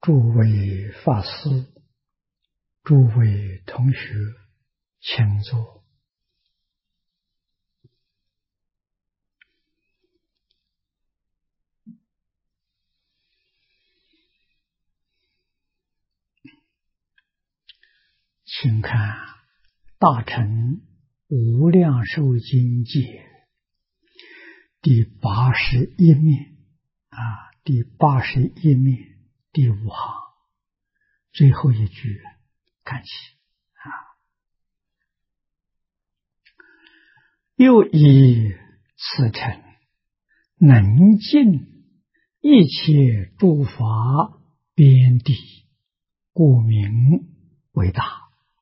诸位法师、诸位同学，请坐。请看《大乘无量寿经解》第81面第81面第5行最后一句，看起又以此乘能尽一切诸法边地，故名为大。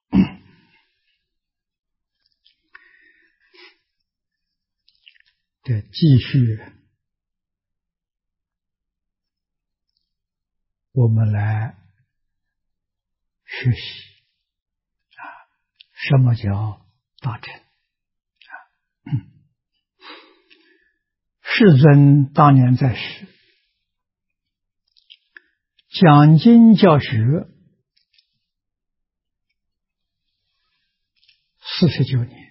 这继续我们来学习什么叫大乘。世尊当年在世，讲经教学49年，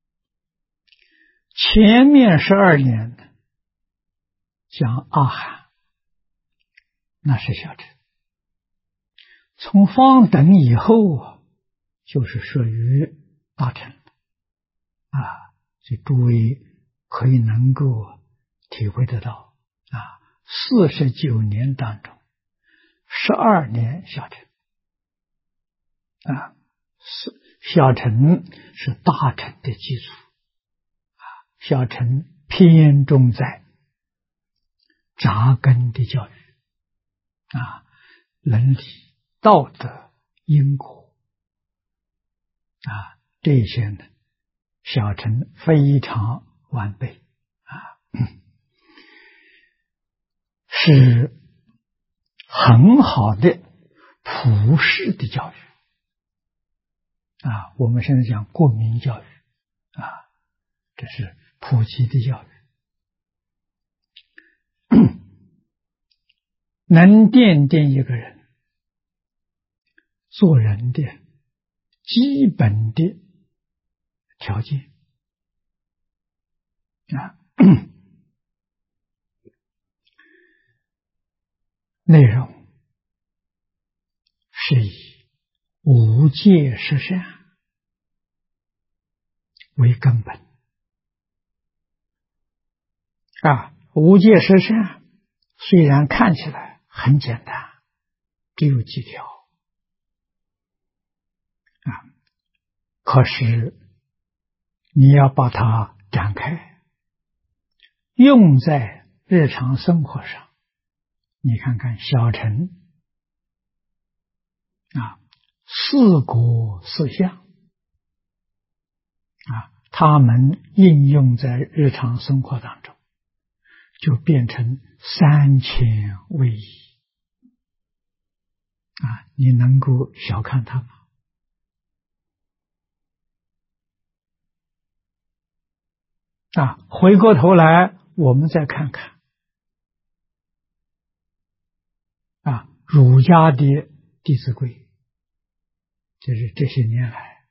前面12年讲阿含，那是小乘。从方等以后就是属于大乘所以诸位可以能够体会得到49年当中12年小乘小乘是大乘的基础小乘偏重在扎根的教育伦理、道德、因果这些呢，小乘非常完备是很好的普世的教育我们现在讲国民教育这是普及的教育，能奠定一个人做人的基本的条件内容是以无戒十善为根本无戒十善虽然看起来很简单，只有几条可是你要把它展开，用在日常生活上。你看看小乘四果四相他们应用在日常生活当中，就变成3000位一你能够小看它吗？回过头来我们再看看儒家的《弟子规》，就是这些年来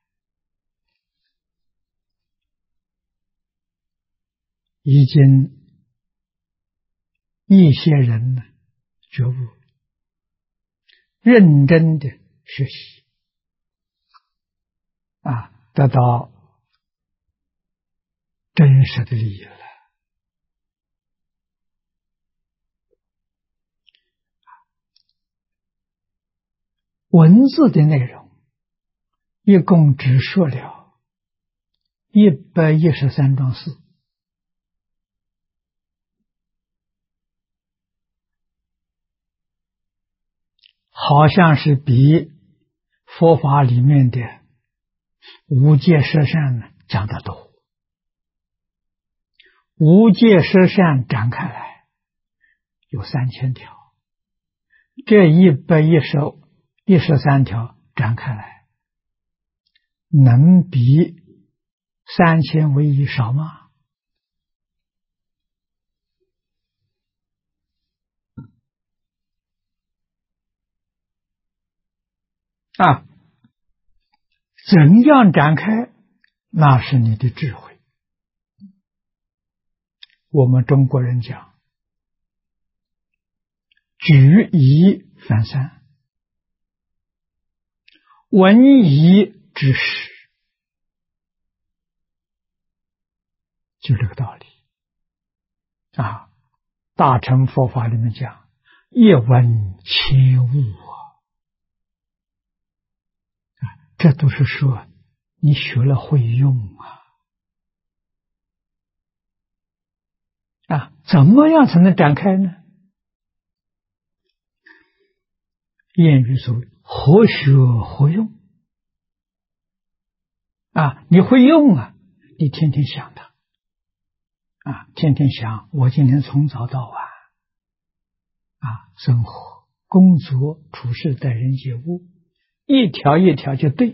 已经一些人呢觉悟，认真的学习得到真实的利益了。文字的内容一共只说了113桩事，好像是比佛法里面的无戒十善呢讲得多。无戒十善展开来有3000条，这113条展开来能比3000为一少吗？ 啊，怎样展开，那是你的智慧。我们中国人讲举一反三，闻一知十，就这个道理啊。大乘佛法里面讲一闻千悟这都是说你学了会用怎么样才能展开呢？谚语说活学活用你会用你天天想它天天想我今天从早到晚生活工作处事待人接物一条一条就对，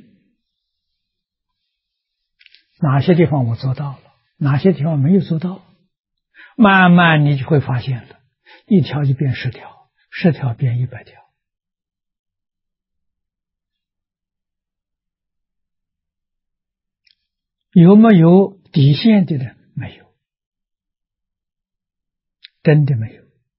哪些地方我做到了，哪些地方没有做到，慢慢你就会发现了，一条就变10条，10条变100条。有没有底线的呢？没有，真的没有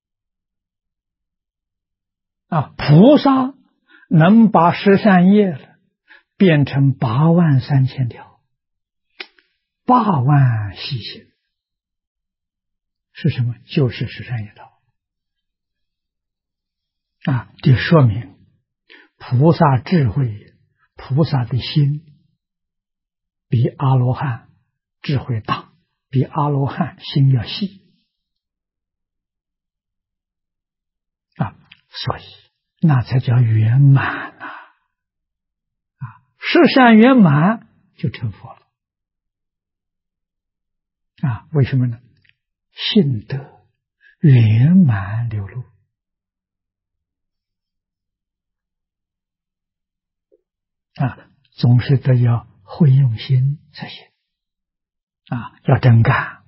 菩萨能把十善业变成83000条，8万细行是什么？就是十善业道这说明菩萨智慧，菩萨的心比阿罗汉智慧大，比阿罗汉心要细所以那才叫圆满十善圆满就成佛了为什么呢？信德圆满流露总是得要会用心才行要真干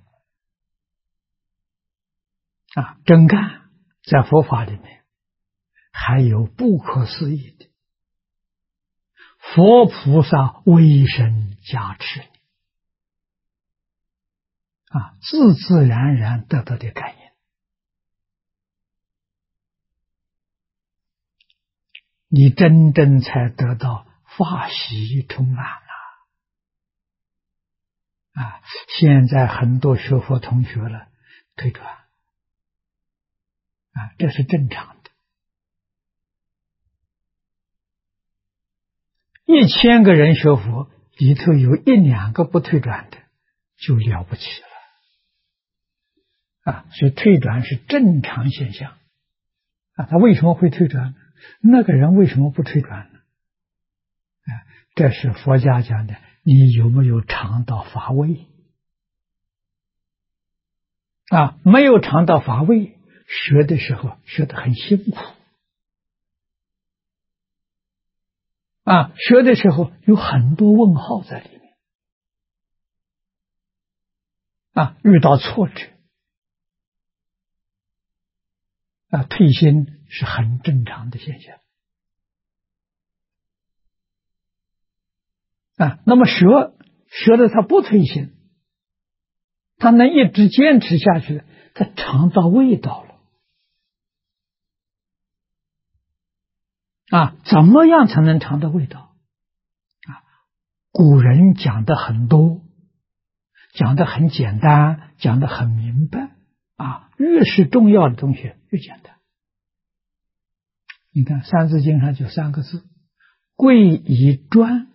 真干在佛法里面还有不可思议的佛菩萨威神加持自自然然得到的感应，你真正才得到法喜充满现在很多学佛同学退转这是正常的。1000个人学佛，里头有1、2个不退转的，就了不起了所以退转是正常现象他为什么会退转呢？那个人为什么不退转呢？这是佛家讲的，你有没有尝到法味没有尝到法味，学的时候学得很辛苦学的时候有很多问号在里面遇到挫折退心是很正常的现象那么学了他不退心，他能一直坚持下去，他尝到味道了怎么样才能尝到味道古人讲的很多，讲的很简单，讲的很明白越是重要的东西越简单。你看三字经上就3个字，贵以专。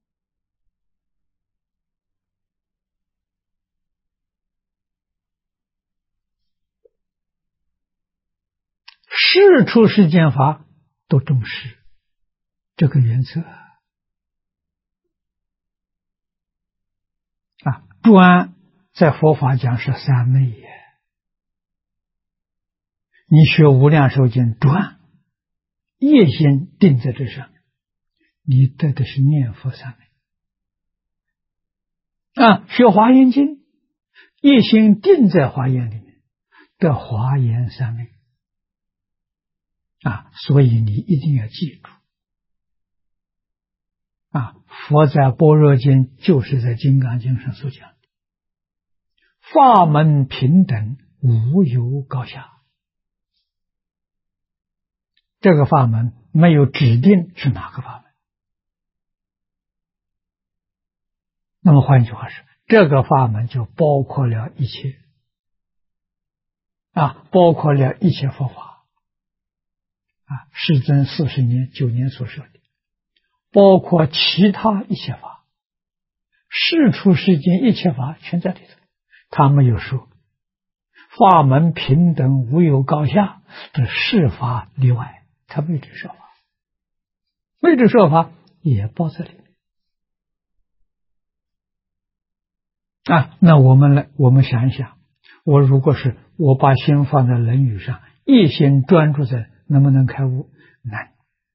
事出世间法都重视这个原则专在佛法讲是三昧耶，你学无量寿经专业心定在这上，你得的是念佛三昧学华严经业心定在华严里面得华严三昧所以你一定要记住佛在般若经就是在金刚经上所讲的，法门平等，无有高下。这个法门没有指定是哪个法门。那么换句话说，这个法门就包括了一切，包括了一切佛法，世尊40年9年所说的，包括其他一切法，世出世间一切法全在里头。他没有说法门平等无有高下，这世法例外，他没有这说法，没有这说法也包在里面。那我们想一想，我如果是我把心放在论语上，一心专注在，能不能开悟？难。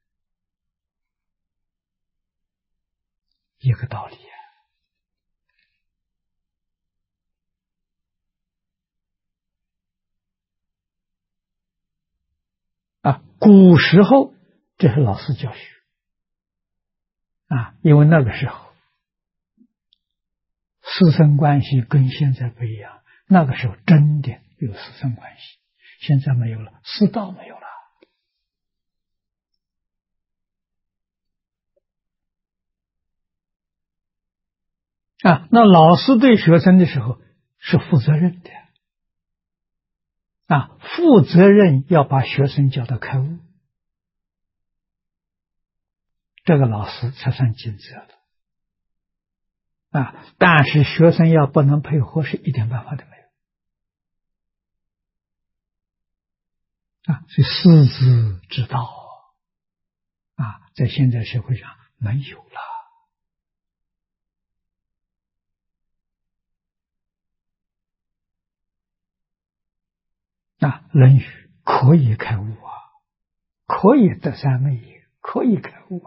一个道理古时候这是老师教学因为那个时候师生关系跟现在不一样，那个时候真的有师生关系，现在没有了，师道没有了。那老师对学生的时候是负责任的负责任要把学生教到开悟，这个老师才算尽责了但是学生要不能配合，是一点办法都没有所以师资之道在现在社会上没有了论语可以开悟可以得三昧也，可以开悟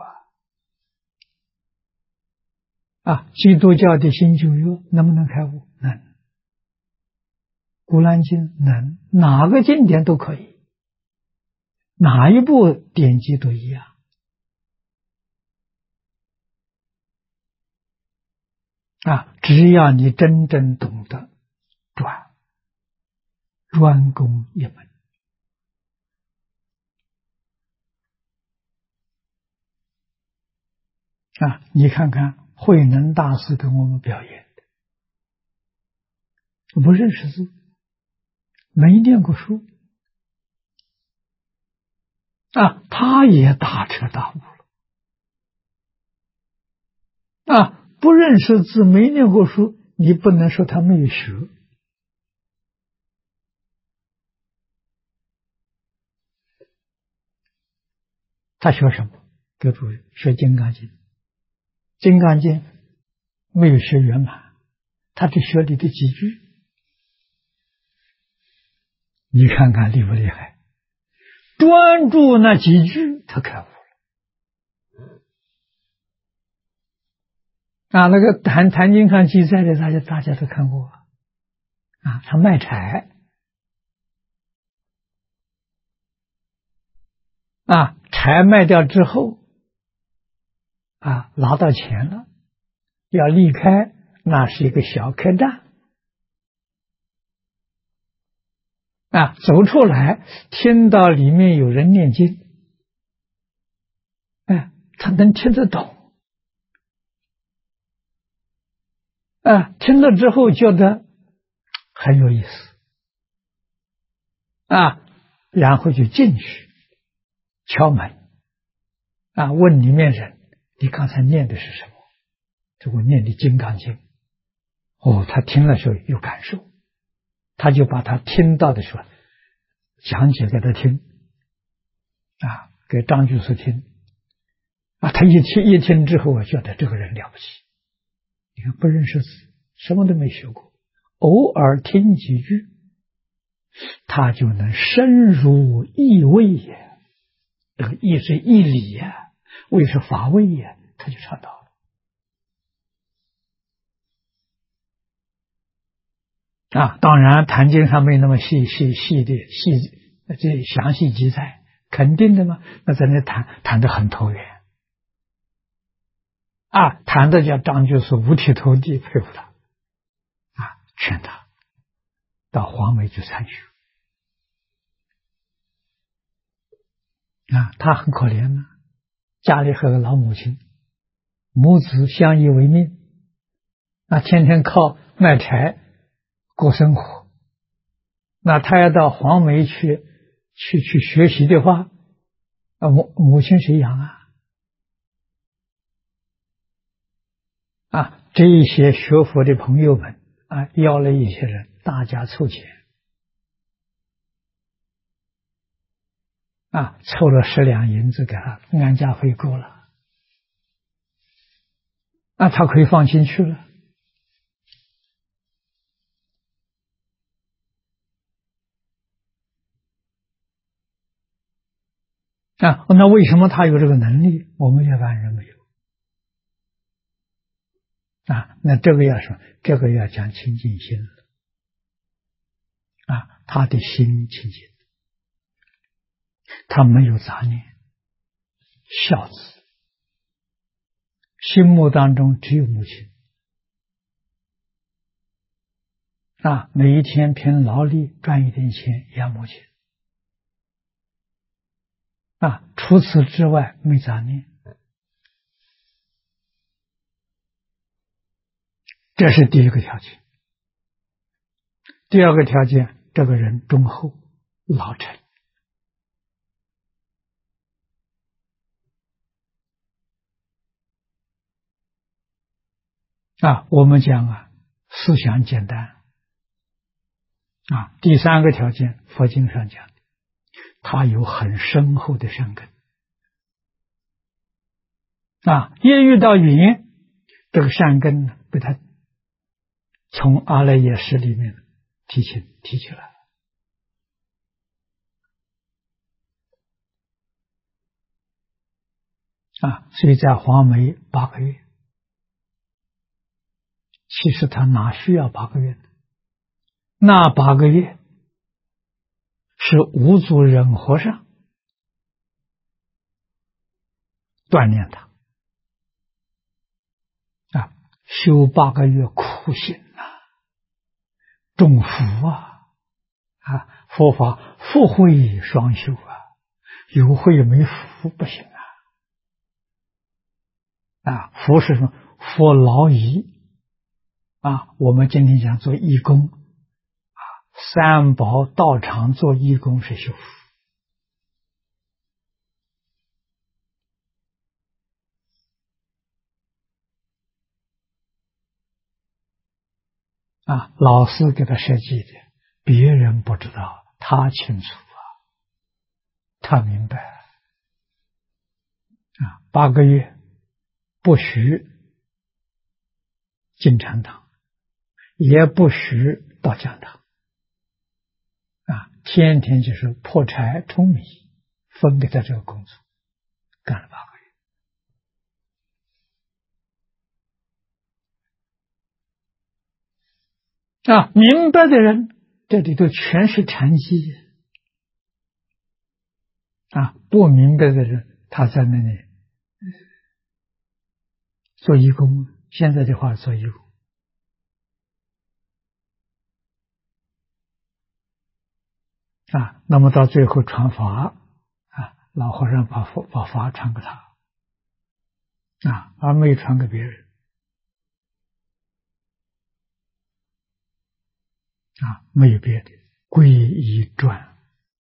基督教的新旧约能不能开悟？能。古兰经能，哪个经典都可以，哪一部典籍都一样只要你真正懂得专攻一门你看看慧能大师给我们表演的，不认识字，没念过书他也大彻大悟了不认识字，没念过书，你不能说他没有学他学什么？给诸位学金刚经，金刚经没有学圆满，他只学里的几句，你看看厉不厉害？专注那几句，他开悟了那个坛经上记载的，大家都看过他卖柴柴卖掉之后拿到钱了，要离开，那是一个小客栈走出来听到里面有人念经他能听得懂听了之后觉得很有意思然后就进去敲门问里面人，你刚才念的是什么？这我念的《金刚经》他听了时候有感受，他就把他听到的时候讲解给他听给张居士听他一听之后，我觉得这个人了不起，你看不认识字，什么都没学过，偶尔听几句，他就能深入意味也。这个意是义理味是法味他就尝到了当然坛经上没那么细的这详细记载，肯定的嘛，那在那谈得很投缘谈的叫张居士五体投地，佩服他，劝他到黄梅去参学。他很可怜呢，家里还有个老母亲，母子相依为命，天天靠卖柴过生活。他要到黄梅去学习的话，母亲谁养这一些学佛的朋友们邀了一些人，大家凑钱凑了10两银子给他，安家费够了，他可以放心去了。那为什么他有这个能力，我们一般人没有？那这个要说，这个要讲清净心了。他的心清净，他没有杂念，孝子，心目当中只有母亲。每一天凭劳力赚一点钱养母亲。除此之外没杂念。这是第一个条件。第二个条件，这个人忠厚老成。我们讲思想简单。第三个条件，佛经上讲，他有很深厚的善根。一遇到云，这个善根被他从阿赖耶识里面提起来所以在黄梅8个月，其实他哪需要8个月呢？那8个月是五祖忍和尚锻炼他修8个月苦行重福佛法福慧双修有慧没福不行福是什么？福劳仪我们今天讲做义工三宝道场做义工是修福老师给他设计的，别人不知道，他清楚他明白8个月不许进禅堂，也不许到讲堂天天就是破柴舂米，分给他这个工作，干了8个月明白的人这里头全是禅机不明白的人他在那里做义工，现在的话做义工那么到最后传法老和尚把法传给他而没传给别人没有别的，皈依传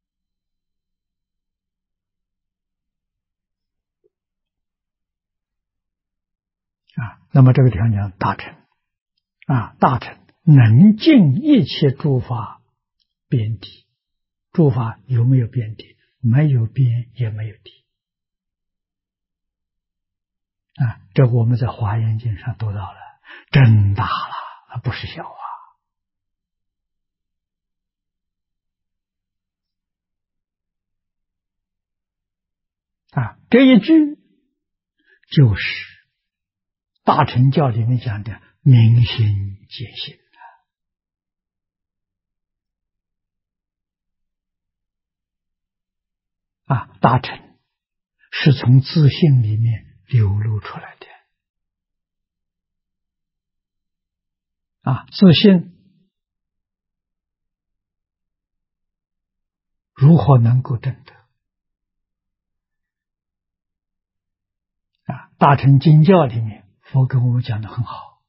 那么这个地方讲大乘大乘能尽一切诸法边地，诸法有没有边地？没有边也没有地这我们在华严经上读到了，真大了不是小这一句就是大乘教里面讲的明心见性大乘是从自性里面流露出来的自信如何能够证得？大乘经教里面，佛跟我们讲的很好，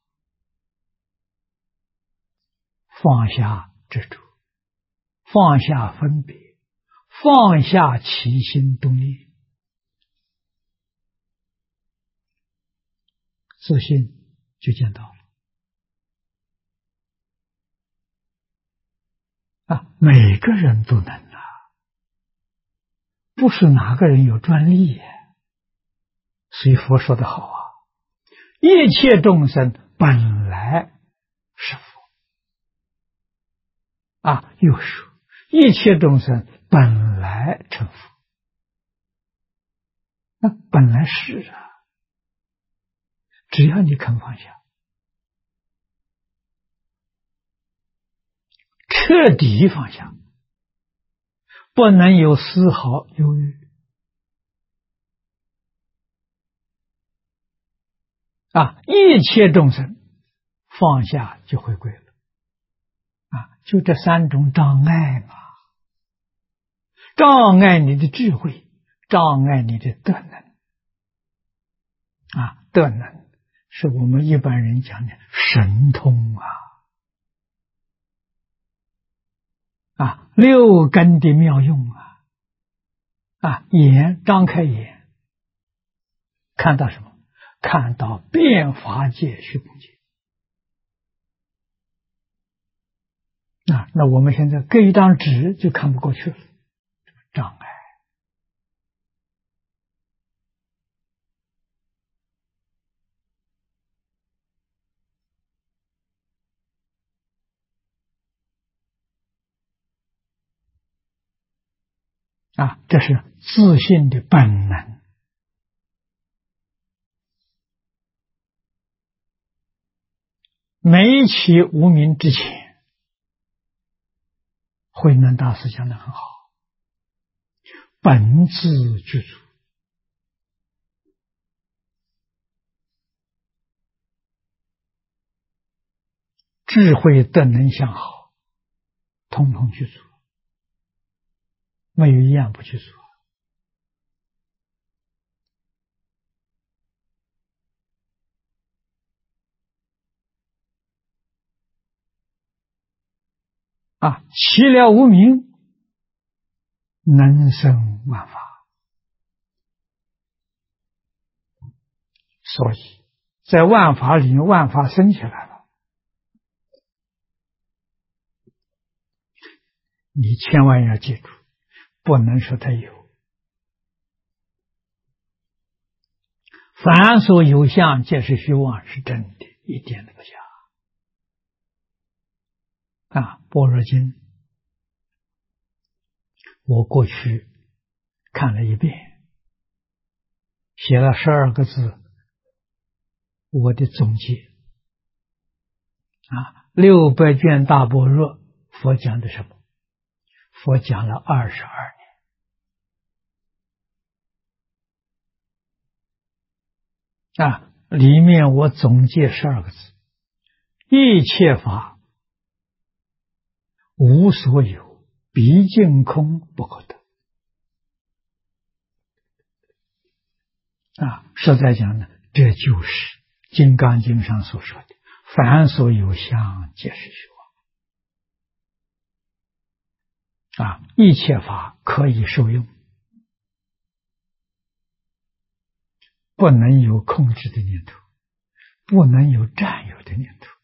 放下执着，放下分别，放下起心动念，自信就见到了。每个人都能不是哪个人有专利。所以佛说的好一切众生本来是佛。又说一切众生本来成佛。本来是只要你肯放下，彻底放下，不能有丝毫犹豫。一切众生放下就回归了。就这三种障碍嘛，障碍你的智慧，障碍你的德能。德能是我们一般人讲的神通六根的妙用眼张开眼，看到什么？看到变法界虚空界。那我们现在隔一张纸就看不过去了，障碍。这是自信的本能。没起无明之前，慧能大师讲得很好，本自具足。智慧德能相好，统统具足，没有一样不具足。起了无明，能生万法。所以在万法里面，万法生起来了，你千万要记住，不能说它有。凡所有相，皆是虚妄，是真的，一点都不假。般若经我过去看了一遍，写了12个字，我的总结。600卷大般若，佛讲的什么？佛讲了22年。里面我总结12个字：一切法无所有，毕竟空不可得。实在讲呢，这就是《金刚经》上所说的凡所有相，皆是虚妄。一切法可以受用，不能有控制的念头，不能有占有的念头，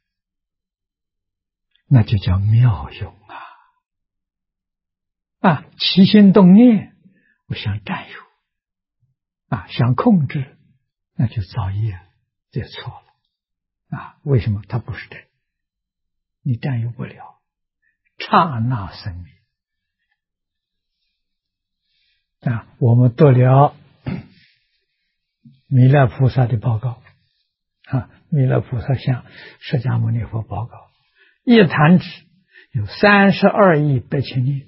那就叫妙用起心动念，我想占有想控制，那就造业了，这错了。为什么？它不是真，你占有不了，刹那生灭。我们得了弥勒菩萨的报告。弥勒菩萨向释迦牟尼佛报告，一弹指有32亿8千年。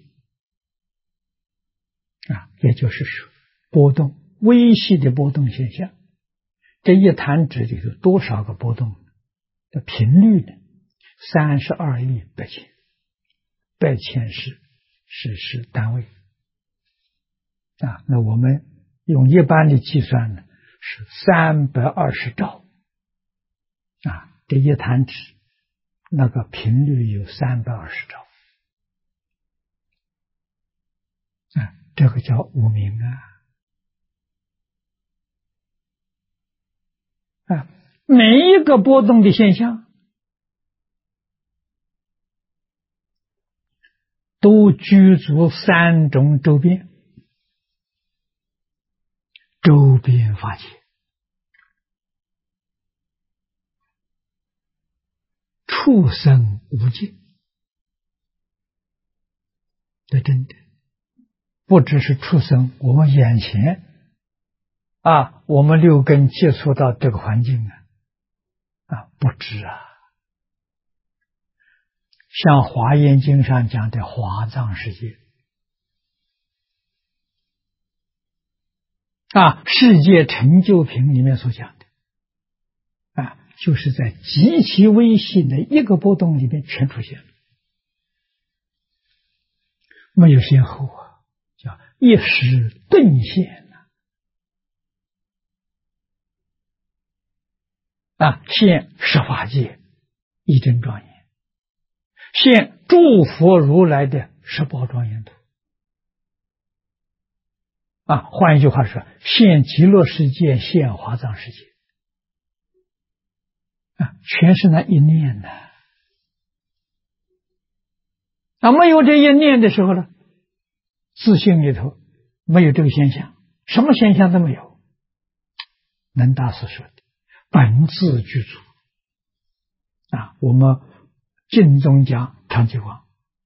也就是说，波动微细的波动现象，这一弹指里有多少个波动的频率呢 32亿百千，百千是单位啊。那我们用一般的计算呢，是320兆啊。这一弹指那个频率有320兆啊，这个叫无明啊。每一个波动的现象都具足3种周边，周边法界，畜生无尽的真的，不只是畜生，我们眼前啊，我们六根接触到这个环境不止啊。像《华严经》上讲的华藏世界世界成就品里面所讲的就是在极其微细的一个波动里面全出现了，没有先后叫一时顿现现十法界一真庄严，现诸佛如来的十宝庄严图换一句话说，现极乐世界，现华藏世界全是那一念没有这一念的时候呢，自性里头没有这个现象，什么现象都没有。能大师说的本自具足我们净宗讲常寂光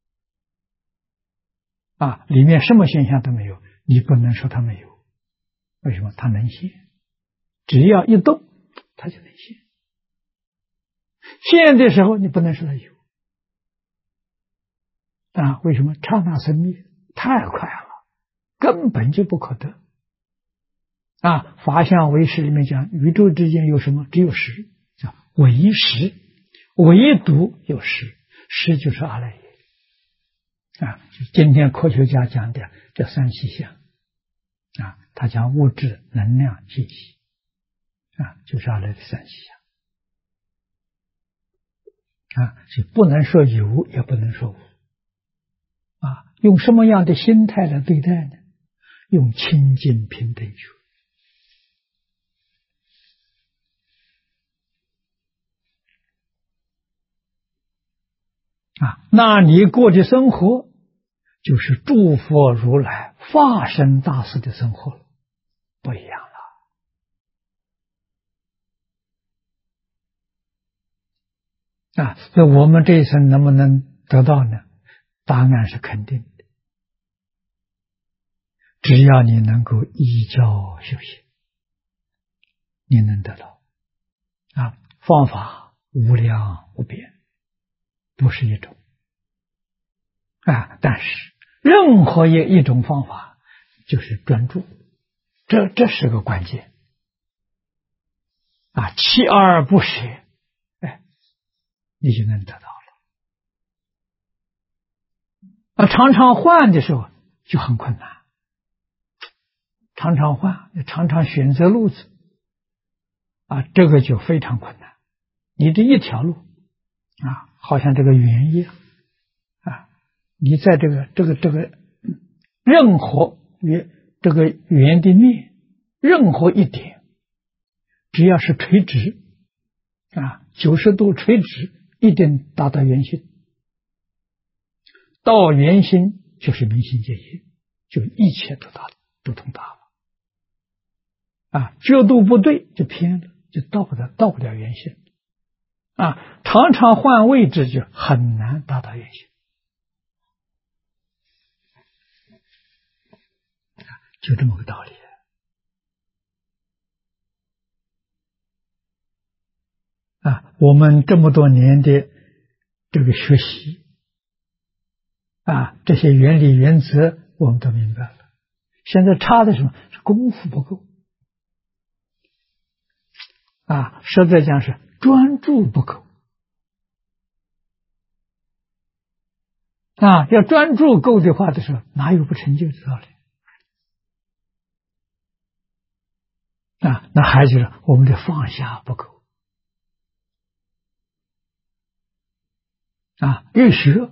里面什么现象都没有，你不能说它没有。为什么？它能现，只要一动它就能现。现的时候你不能说它有为什么？刹那生灭太快了，根本就不可得法相唯识里面讲，宇宙之间有什么？只有识，叫唯识，唯独有识，识就是阿赖耶今天科学家讲的这三细相他讲物质、能量、信息就是阿赖的三细相所以不能说有，也不能说无用什么样的心态来对待呢？用清净平等觉那你过的生活就是诸佛如来化身大士的生活了，不一样了那我们这一生能不能得到呢？答案是肯定的，只要你能够依教修行，你能得到方法无量无边，不是一种但是任何一种方法就是专注，这是个关键锲而不舍你就能得到了常常换的时候就很困难，常常换，常常选择路子这个就非常困难。你这一条路好像这个圆一样你在这个任何这个圆的面，任何一点，只要是垂直90度垂直，一定达到圆心。到圆心就是明心见性，就一切都通达了角度不对就偏了，就到不了圆心常常换位置就很难达到圆心就这么个道理我们这么多年的这个学习这些原理原则我们都明白了，现在差的什么？是功夫不够实在讲是专注不够要专注够的话的时候，哪有不成就的道理？那还是我们的放下不够越学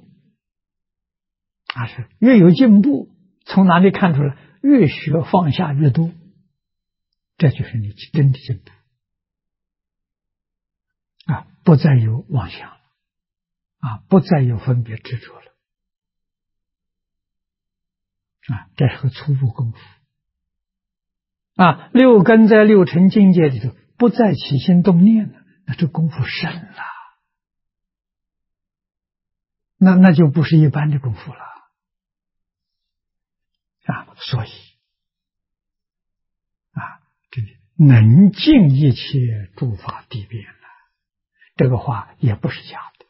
是越有进步。从哪里看出来？越学放下越多，这就是你真的进步不再有妄想不再有分别执着了这是个初步功夫六根在六尘境界里头不再起心动念了，那这功夫深了，那就不是一般的功夫了所以这里能尽一切诸法地变了，这个话也不是假的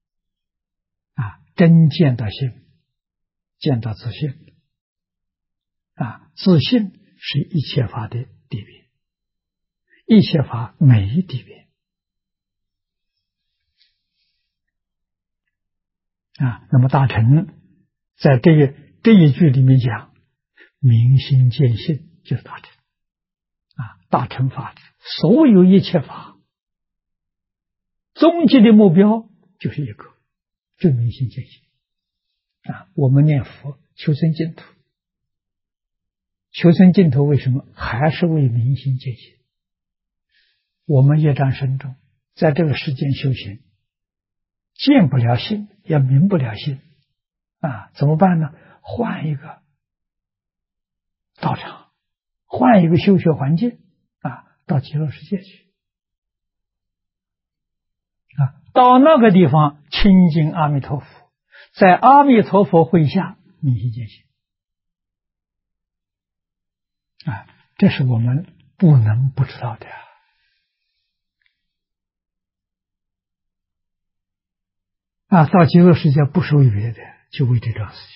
真见到性，见到自性自性是一切法的地变，一切法没地变那么大乘在这一句里面讲，明心见性就是大乘大乘法执，所有一切法终极的目标就是一个，就明心见性我们念佛求生净土，求生净土为什么还是为明心见性？我们业障深重，在这个世间修行，见不了性，也明不了性怎么办呢？换一个道场，换一个修学环境到极乐世界去到那个地方亲近阿弥陀佛，在阿弥陀佛会下明心见性这是我们不能不知道的到极乐世界不是为别的，就为这桩事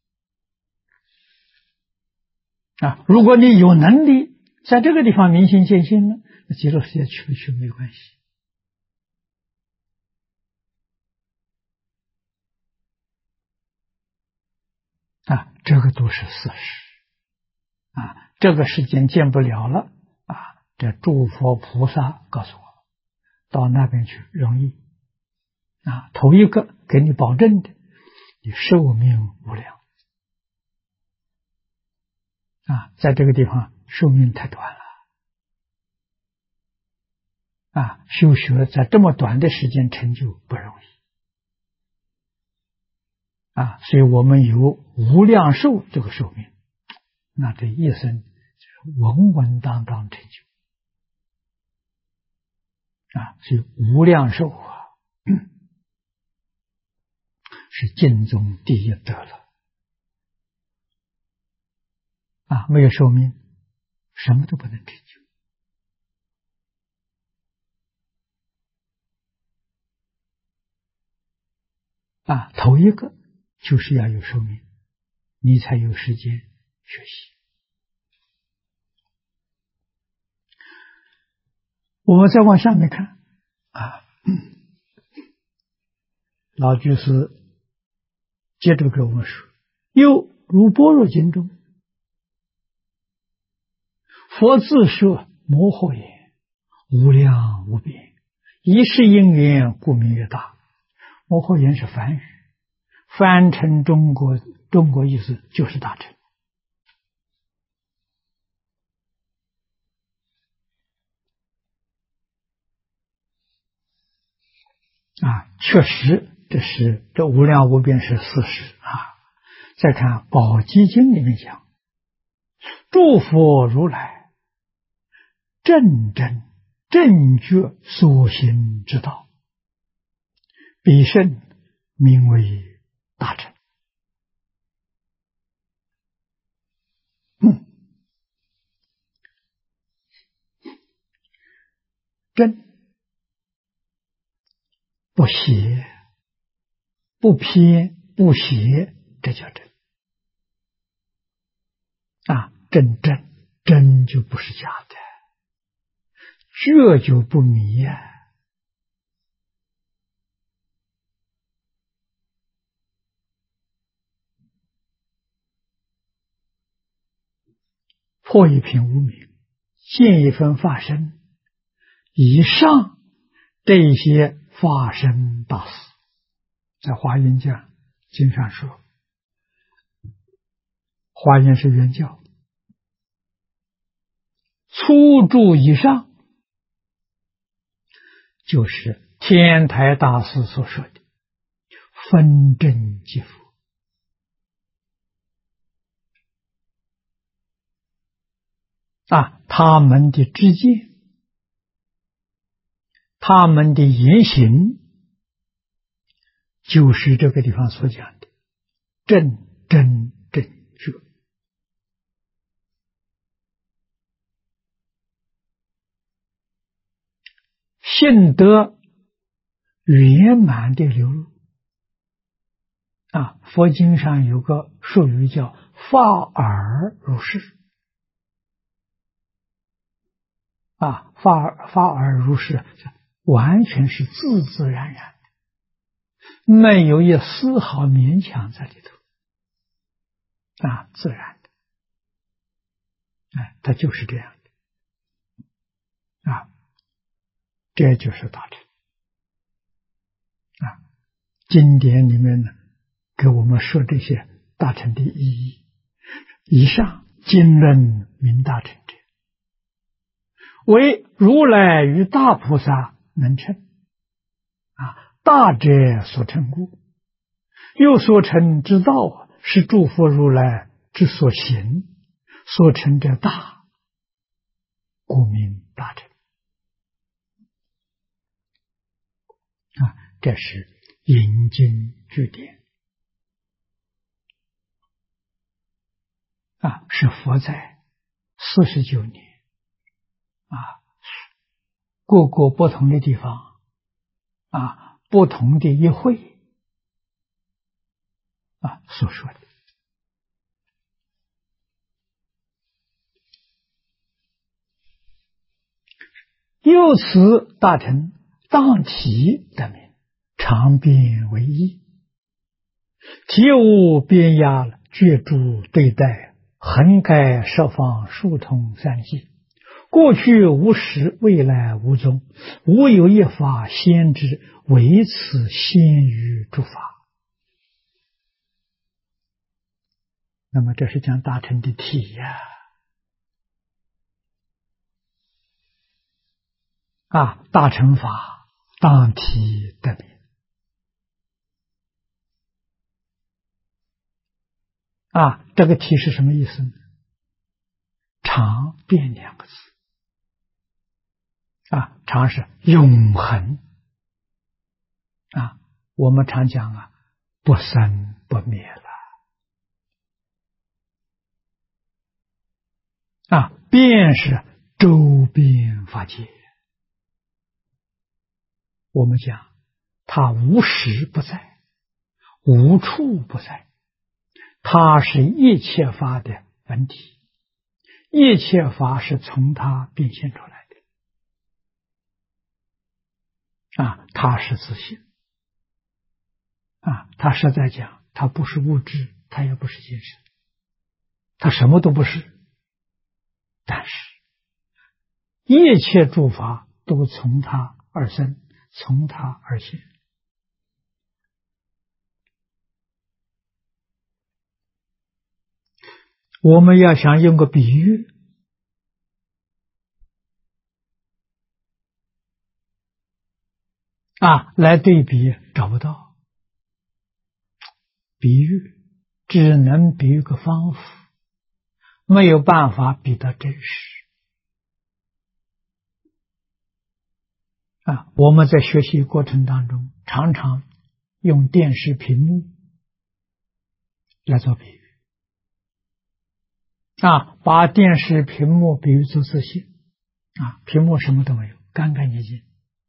情如果你有能力在这个地方明心见性呢，那极乐世界去不去没关系这个都是事实这个世间见不了了这诸佛菩萨告诉我，到那边去容易头一个给你保证的，你寿命无量在这个地方寿命太短了修学在这么短的时间成就不容易所以我们有无量寿这个寿命，那这一生稳稳当当成就所以无量寿是经中第一德了没有寿命什么都不能成就头一个就是要有寿命，你才有时间学习。我们再往下面看老居士接着给我们说，又如般若经中，佛自说摩诃言，无量无边，一世因缘故名曰大。摩诃言是梵语，翻成中国意思就是大乘确实这无量无边是事实再看宝积经里面讲，诸佛如来正觉所行之道，彼圣名为大乘正不邪不偏不邪，这叫真真就不是假的，觉就不迷破一品无明，见一分法身，以上这些法身大士，在华严讲经上说，华严是原教，初住以上，就是天台大师所说的分真即佛。他们的知见，他们的言行，就是这个地方所讲的正真正觉。性德圆满的流露。佛经上有个术语叫法尔如是。法尔如是，完全是自自然然的，没有一丝毫勉强在里头，自然的，它就是这样的，这就是大乘。经典里面呢，给我们说这些大乘的意义。以上经论明大乘者，为如来与大菩萨能成，大者所成故，又所成之道是诸佛如来之所行，所成者大，故名大乘。这是引经据典，是佛在49年各个不同的地方不同的一会所说的。由此大乘当体得名，常变为一，体无边压，绝诸对待，横盖十方，疏通三界，过去无始，未来无终，无有一法先知，唯此先于诸法。那么这是讲大乘的体呀。大乘法当体得名。这个体是什么意思呢？常变两个字。常是永恒。我们常讲不生不灭了。变是周边法界。我们讲它无时不在，无处不在，它是一切法的本体，一切法是从它变现出来的。它是自性。它实在讲，它不是物质，它也不是精神，它什么都不是。但是一切诸法都从它而生，从它而现。我们要想用个比喻来对比，找不到。比喻只能比喻个方法，没有办法比到真实。我们在学习过程当中，常常用电视屏幕来做比喻。把电视屏幕比喻作自性。屏幕什么都没有，干干净净。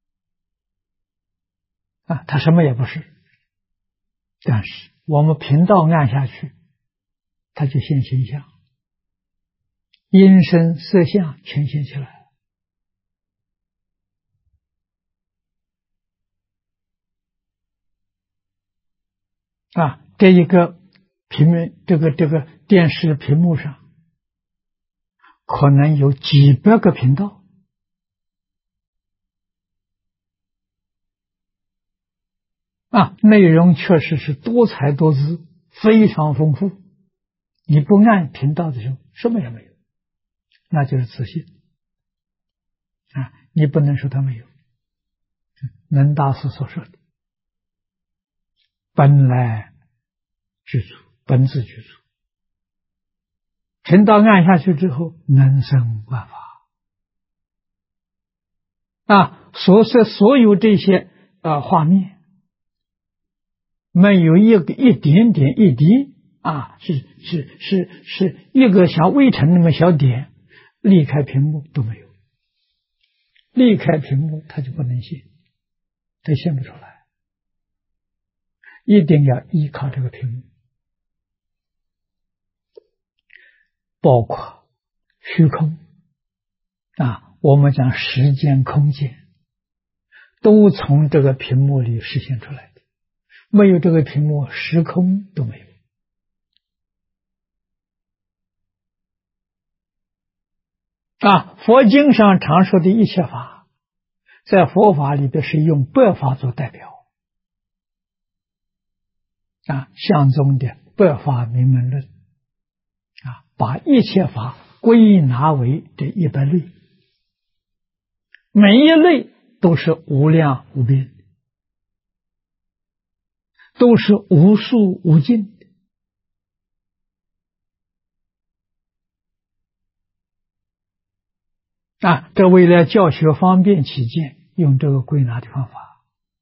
它什么也不是。但是我们频道按下去，它就现形象，音声色相全现起来了。这一个平面，这个电视屏幕上可能有几百个频道内容确实是多彩多姿，非常丰富。你不按频道的时候，什么也没有，那就是自信你不能说它没有。能大师所说的本来具足，本自具足，频道按下去之后，能生万法所有这些画面，没有一点点一滴是一个像微尘那么小点，离开屏幕都没有。离开屏幕它就不能现，它现不出来，一定要依靠这个屏幕。包括虚空我们讲时间空间都从这个屏幕里实现出来的，没有这个屏幕，时空都没有。佛经上常说的一切法，在佛法里边是用百法做代表相宗的百法明门论把一切法归纳为这100类，每一类都是无量无边，都是无数无尽的这为了教学方便起见，用这个归纳的方法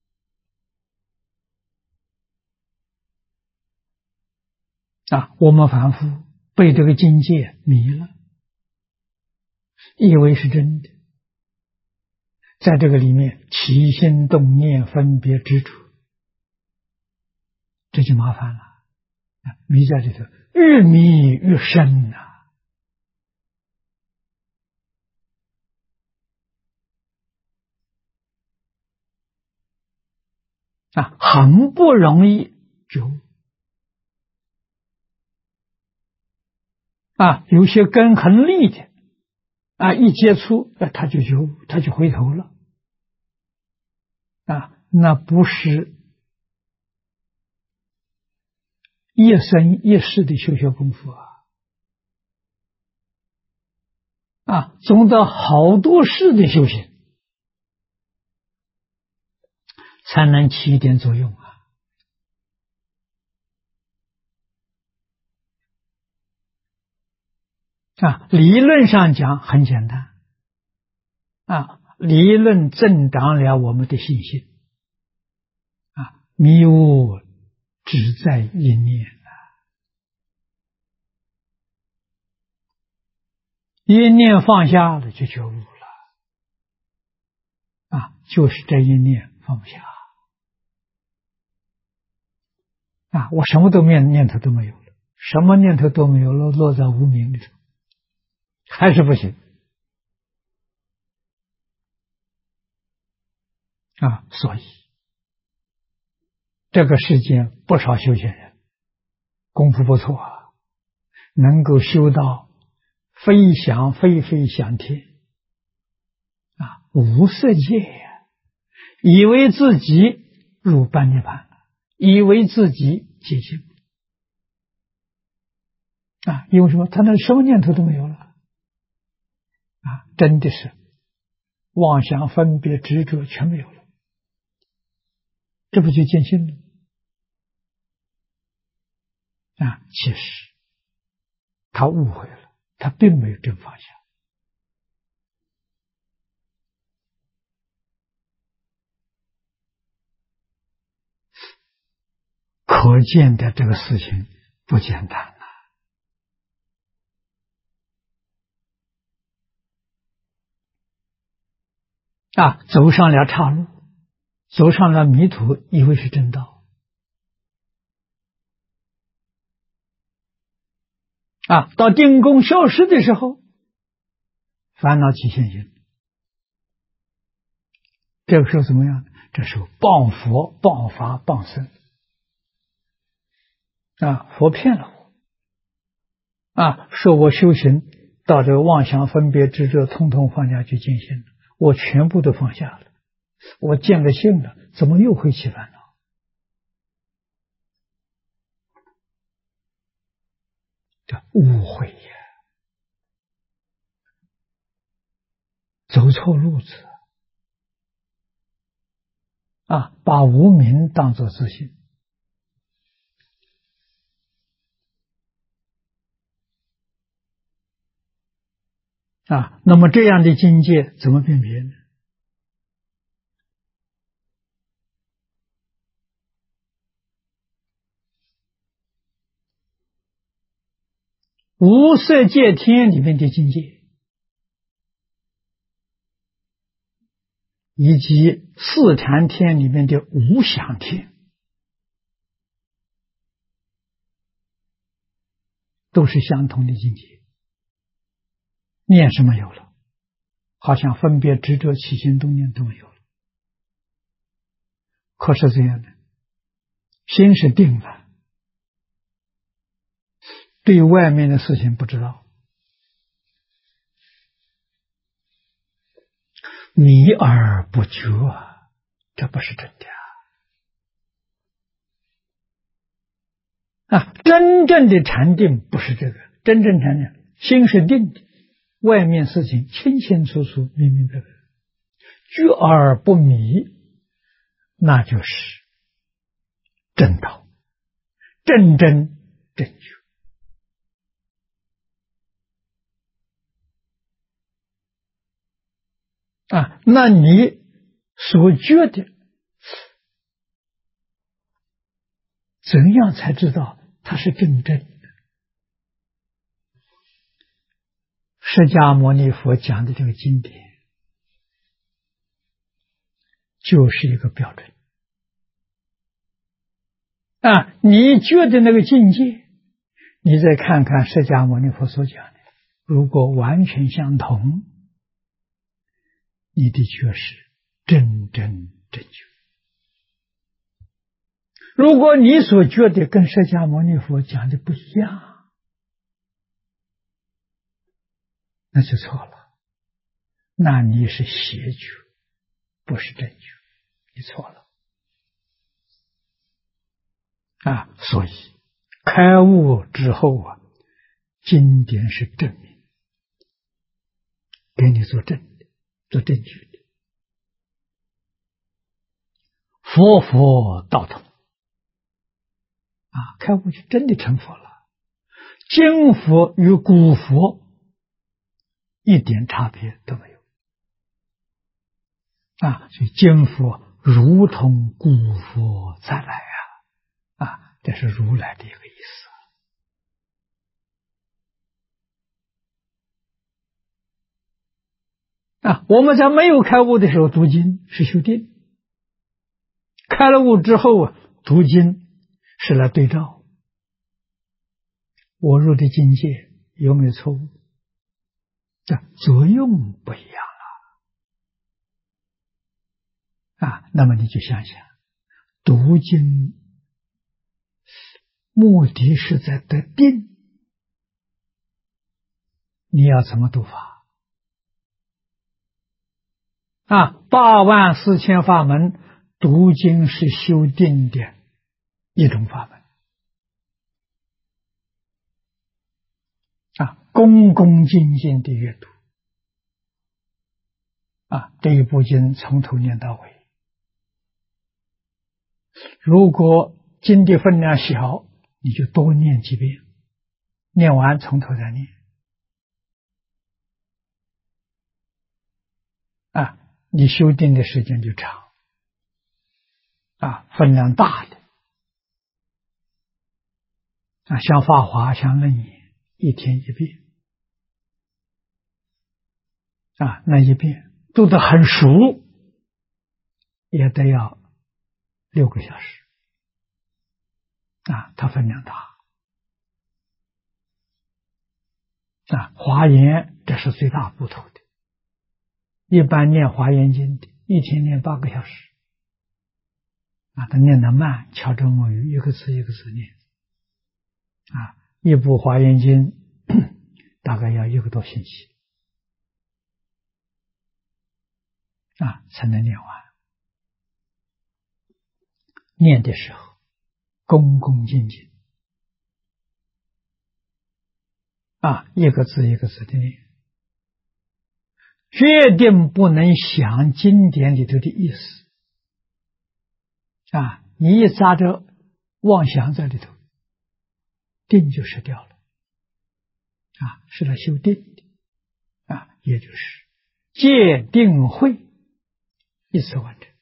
我们凡夫被这个境界迷了，以为是真的，在这个里面起心动念分别执着，这就麻烦了迷在里头，越迷越深很不容易觉悟有些根很利的一接触他就觉悟，他就回头了那不是一生一世的修学功夫总得好多世的修行才能起一点作用理论上讲很简单理论增长了我们的信心迷雾只在一念一念放下了就觉悟了就是这一念放不下我什么都念头都没有了，什么念头都没有了，落在无明里头还是不行所以这个世间不少修行人功夫不错能够修到飞翔飞翔天无色界以为自己入般涅槃，以为自己解行因为什么？他那什么念头都没有了真的是妄想分别执着全没有了，这不就见性了其实他误会了，他并没有真放下可见的这个事情不简单走上了岔路，走上了迷途，以为是正道到定功消失的时候，烦恼起现行，这个时候怎么样？这时候谤佛谤法谤僧佛骗了我说我修行到这个妄想分别执着通通放下去见性了，我全部都放下了，我见了性了，怎么又会起烦恼？叫误会呀，走错路子啊！把无明当作自信啊，那么这样的境界怎么辨别呢？无色界天里面的境界，以及四禅天里面的无想天，都是相同的境界。念是没有了，好像分别执着起心动念都没有了。可是这样的，心是定了，对外面的事情不知道，迷而不觉，这不是真的啊！真正的禅定不是这个，真正禅定，心是定的，外面事情清清楚楚、明明白白，觉而不迷，那就是正道，真正正觉啊！那你所觉的，怎样才知道它是真正的？释迦牟尼佛讲的这个经典，就是一个标准啊！你觉得那个境界，你再看看释迦牟尼佛所讲的，如果完全相同，你的确是真正正确。如果你所觉得跟释迦牟尼佛讲的不一样，那就错了，那你是邪觉，不是正觉，你错了啊！所以开悟之后啊，经典是证明，给你做正的，做正确的。佛道同啊，开悟就真的成佛了。今佛与古佛一点差别都没有啊，所以今佛如同古佛再来啊，这是如来的一个意思啊。我们在没有开悟的时候读经是修定，开了悟之后啊，读经是来对照我入的境界有没有错误，这作用不一样了啊。那么你就想想，读经目的是在得定，你要怎么读法啊？84000法门，读经是修定的一种法门啊，恭恭敬敬的阅读啊，这一部经从头念到尾。如果经的分量小，你就多念几遍，念完从头再念啊，你修定的时间就长啊，分量大的啊，像法华、像楞严，一天一遍啊，那一遍读得很熟，也得要6个小时啊，它分量大啊。华严这是最大部头的，一般念华严经的，一天念8个小时啊，他念得慢，敲着木鱼，一个字一个字念啊。一部华严经大概要1个多星期才能念完。念的时候恭恭敬敬一个字一个字的念，决定不能想经典里头的意思你一扎着妄想在里头，定就失掉了是来修定的也就是戒定慧一次完成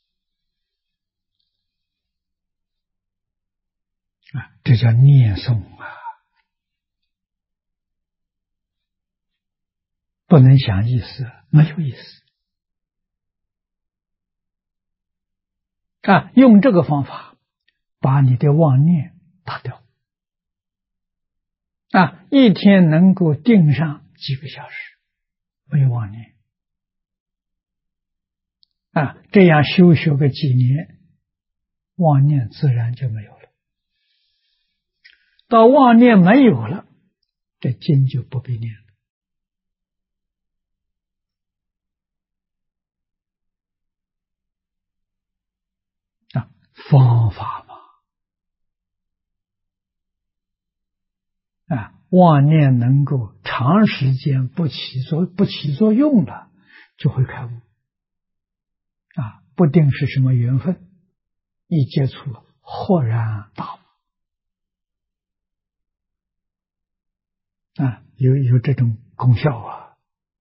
这叫念诵不能想意思，没有意思用这个方法把你的妄念打掉一天能够定上几个小时，没有妄念这样修个几年，妄念自然就没有了。到妄念没有了，这经就不必念了方法嘛妄念能够长时间不起作用了，就会开悟不定是什么缘分，一接触豁然大悟有这种功效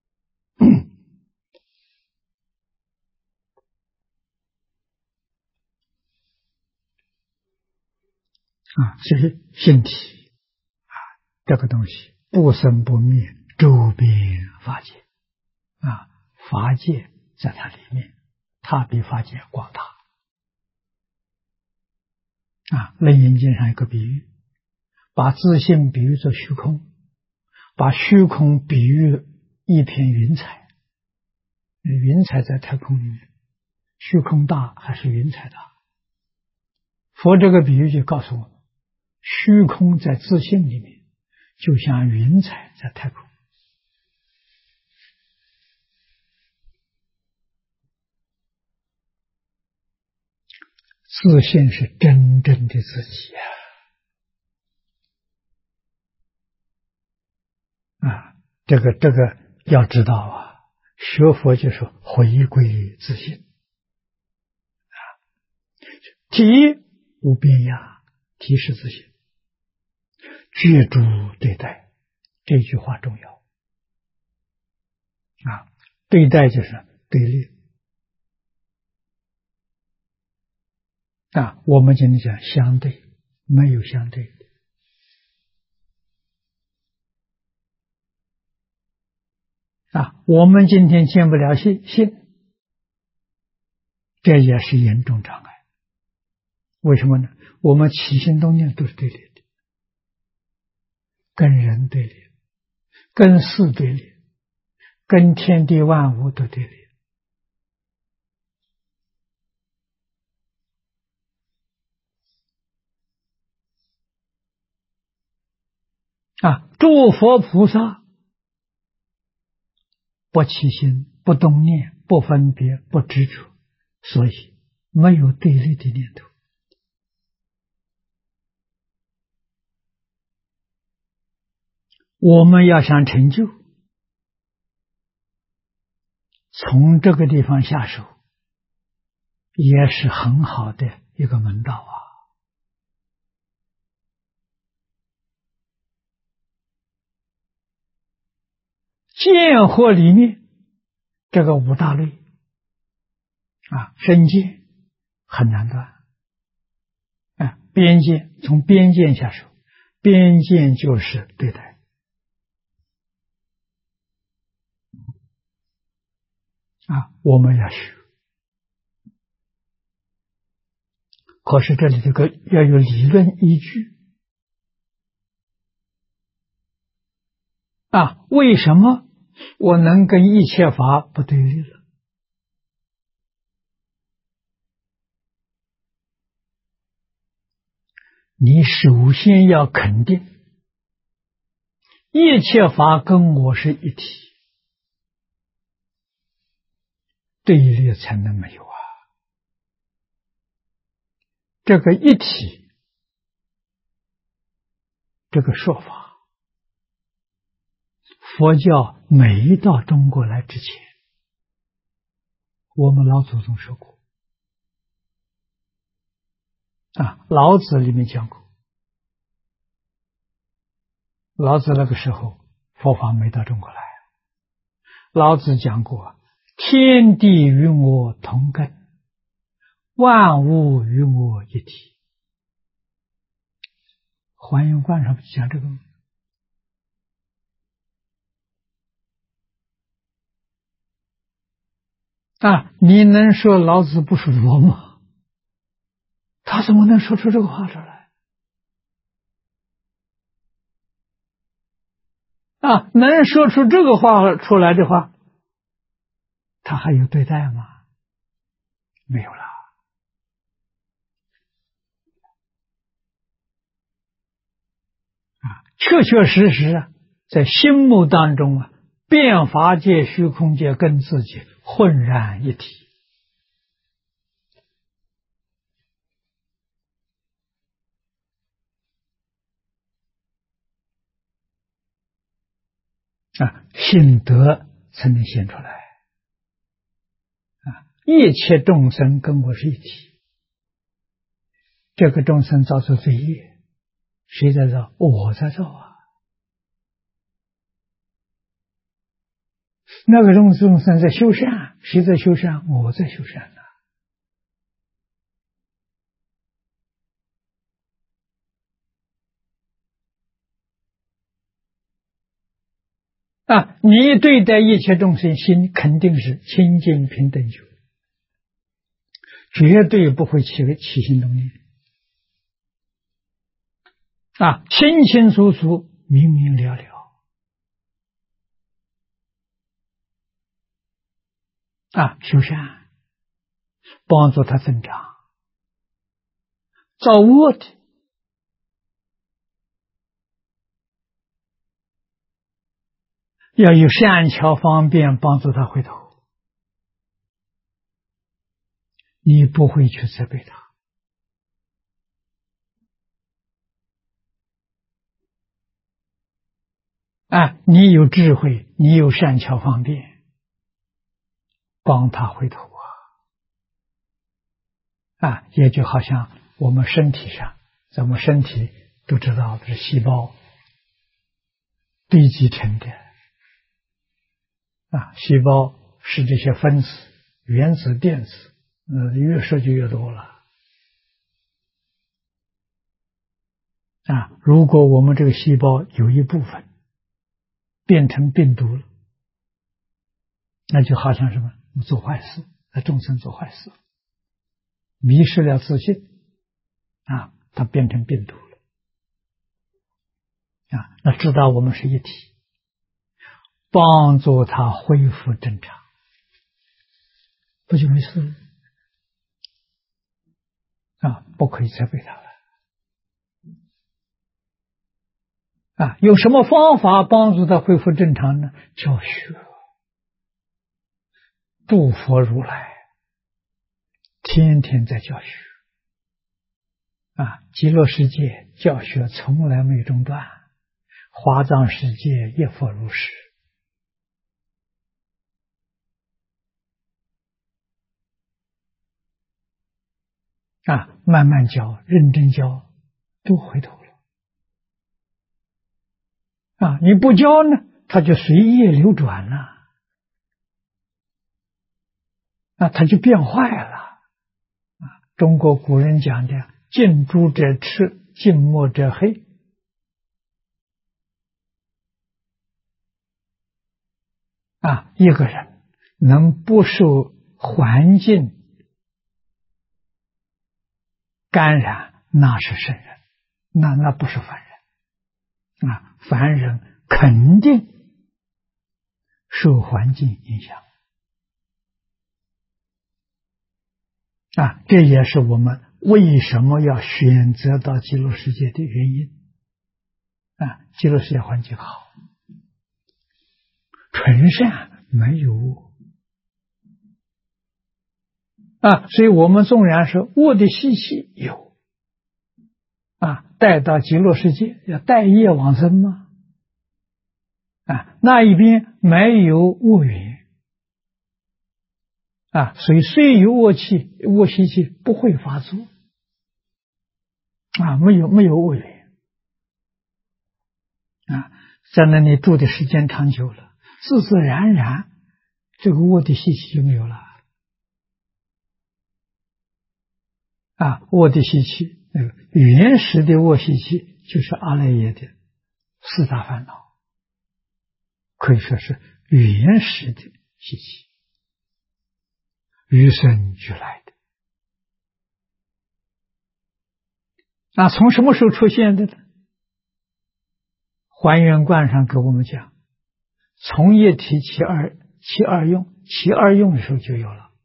所以性体这个东西不生不灭，周边法界法界在它里面，它比法界广大楞严经上有个比喻，把自性比喻作虚空，把虚空比喻一片云彩，云彩在太空里面，虚空大还是云彩大？佛这个比喻就告诉我们，虚空在自性里面就像云彩在太空自性是真正的自己这个要知道学佛就是回归自性体无边呀，体是自性，觉诸对待，这句话重要对待就是对立我们今天讲相对，没有相对我们今天见不了性，这也是严重障碍。为什么呢？我们起心动念都是对立的，跟人对立，跟事对立，跟天地万物都对立诸佛菩萨不起心，不动念，不分别，不执着，所以没有对立的念头。我们要想成就，从这个地方下手，也是很好的一个门道见惑里面这个五大类身见很难断边见，从边见下手，边见就是对待我们要学，可是这里这个要有理论依据为什么我能跟一切法不对立了？你首先要肯定，一一切法跟我是一体，对立才能没有啊。这个一体，这个说法，佛教没到中国来之前，我们老祖宗说过啊，老子里面讲过，老子那个时候佛法没到中国来，老子讲过，天地与我同根，万物与我一体。还原观上讲这个啊，你能说老子不属佛吗？他怎么能说出这个话出来？啊，能说出这个话出来的话，他还有对待吗？没有了。确确实实啊，在心目当中啊，变法界、虚空界跟自己浑然一体啊，心得才能现出来啊！一切众生跟我是一体，这个众生造作罪业，谁在造？我在造啊！那个众生在修善，谁在修善？我在修善啊！你对待一切众生心肯定是清净平等觉，绝对不会起心动念啊，清清楚楚，明明了了啊！修善，帮助他增长，造恶的要有善巧方便帮助他回头，你不会去责备他啊！你有智慧，你有善巧方便，帮他回头啊！也就好像我们身体上，咱们身体都知道是细胞堆积成的啊，细胞是这些分子、原子、电子，越说就越多了啊！如果我们这个细胞有一部分变成病毒了，那就好像什么做坏事，众生做坏事，迷失了自信啊，它变成病毒了啊！那知道我们是一体，帮助他恢复正常，不就没事了啊？不可以责备他了啊！有什么方法帮助他恢复正常呢？教学，诸佛如来天天在教学啊！极乐世界教学从来没有中断，华藏世界亦复如是啊！慢慢教，认真教，都回头了啊！你不教呢，他就随业流转了啊，他就变坏了啊！中国古人讲的近朱者赤，近墨者黑啊！一个人能不受环境感染，那是圣人，那不是凡人啊！凡人肯定受环境影响啊！这也是我们为什么要选择到极乐世界的原因啊！极乐世界环境好纯善没有恶所以我们纵然是恶的习气有带到极乐世界要带业往生吗？那一边没有恶缘所以虽有恶习气不会发作没有恶缘在那里住的时间长久了，自自然然这个恶的习气就没有了恶的习气原始的恶习气就是阿赖耶的四大烦恼，可以说是原始的习气，与生俱来的从什么时候出现的呢？还原观上给我们讲，从液体其二用的时候就有了，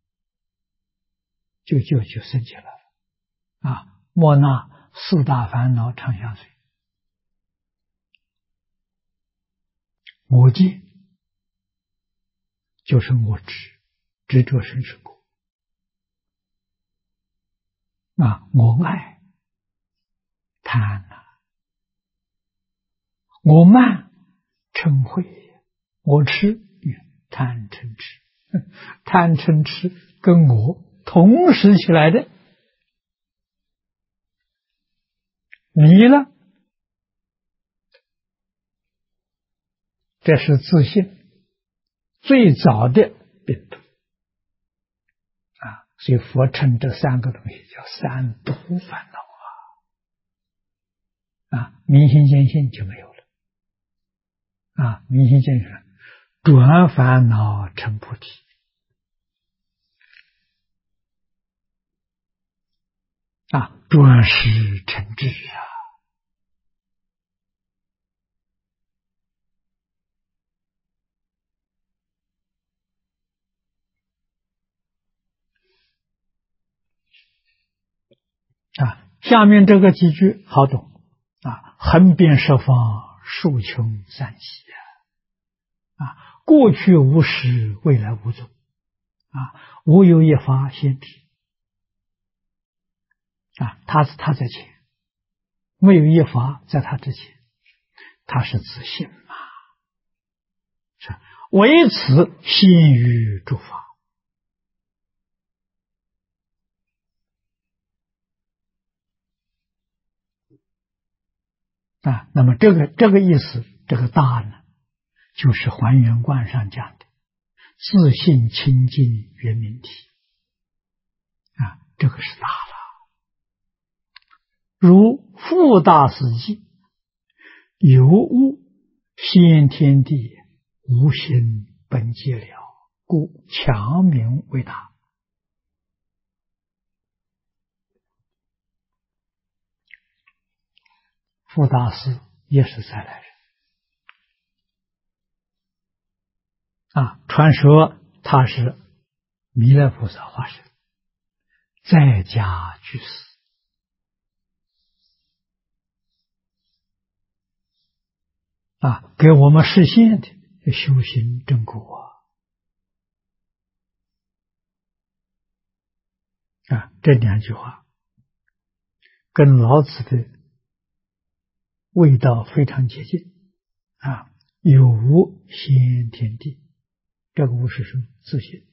就升起来了莫那四大烦恼常相随。我见就是我执着生是果我爱贪我慢嗔恚，我痴贪嗔痴贪嗔痴跟我同时起来的，迷了，这是自信最早的病毒所以佛称这三个东西叫三毒烦恼明心见性就没有了明心见性转烦恼成菩提转识成智下面这个几句好懂横遍十方数穷三喜过去无始未来无踪无有一法现体他在前，没有一法在他之前，他是自性嘛，唯此先于诸法那么这个意思，这个大呢，就是还原观上讲的自性清净圆明体这个是大了。如复大师记，有物先天地无心本寂了，故强名为大。复大师也是再来人传说他是弥勒菩萨化身，在家居士给我们实现的修行正果这两句话跟老子的味道非常接近有无先天地，这个无是什么？自性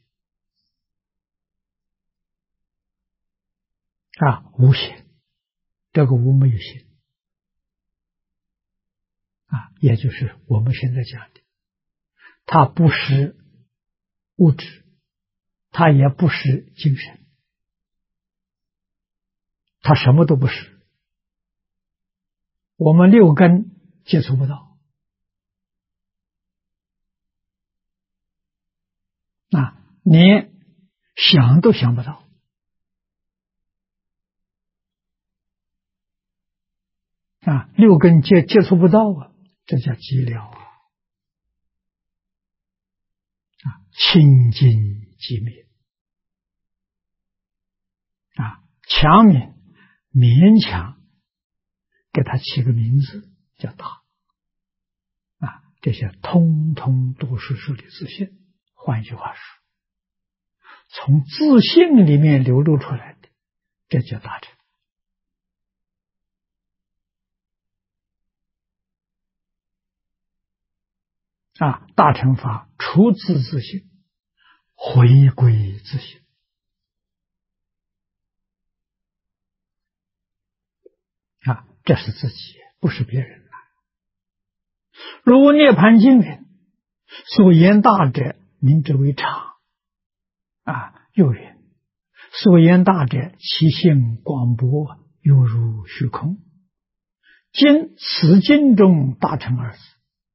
无形，这个无没有形也就是我们现在讲的，它不是物质，它也不是精神，它什么都不是，我们六根接触不到连想都想不到六根接触不到这叫寂了清净寂灭强勉强给他起个名字叫大这些通通都是属于自信。换句话说，从自信里面流露出来的，这叫大乘。大乘法出自自性，回归自性。这是自己，不是别人。如涅盘经云：所言大者，名之为常。又云：所言大者，其性广博，犹如虚空。今此经中大乘二字，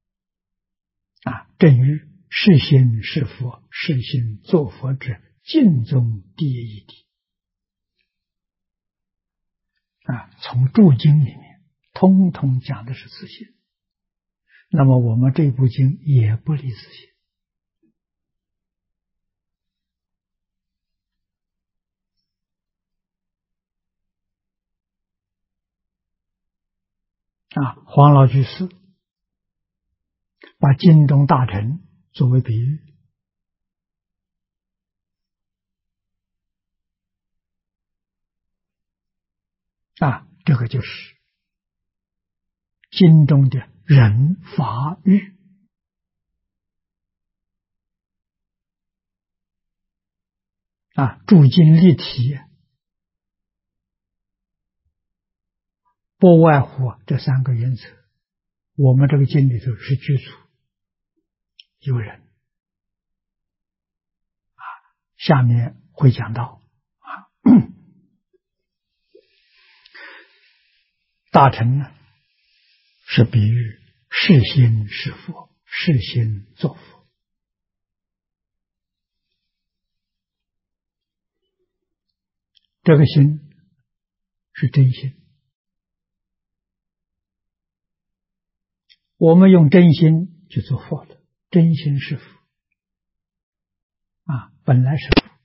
正语是心是佛，是心作佛者，尽宗第一义从注经里面通通讲的是自信。那么我们这部经也不离自信。黄老居士把经中大乘作为比喻，这个就是经中的人法欲。注经立体不外乎这三个原则。我们这个经里头是具足有人，下面会讲到大乘呢是比喻是心是佛，是心作佛。这个心是真心，我们用真心去做佛了，真心是佛本来是佛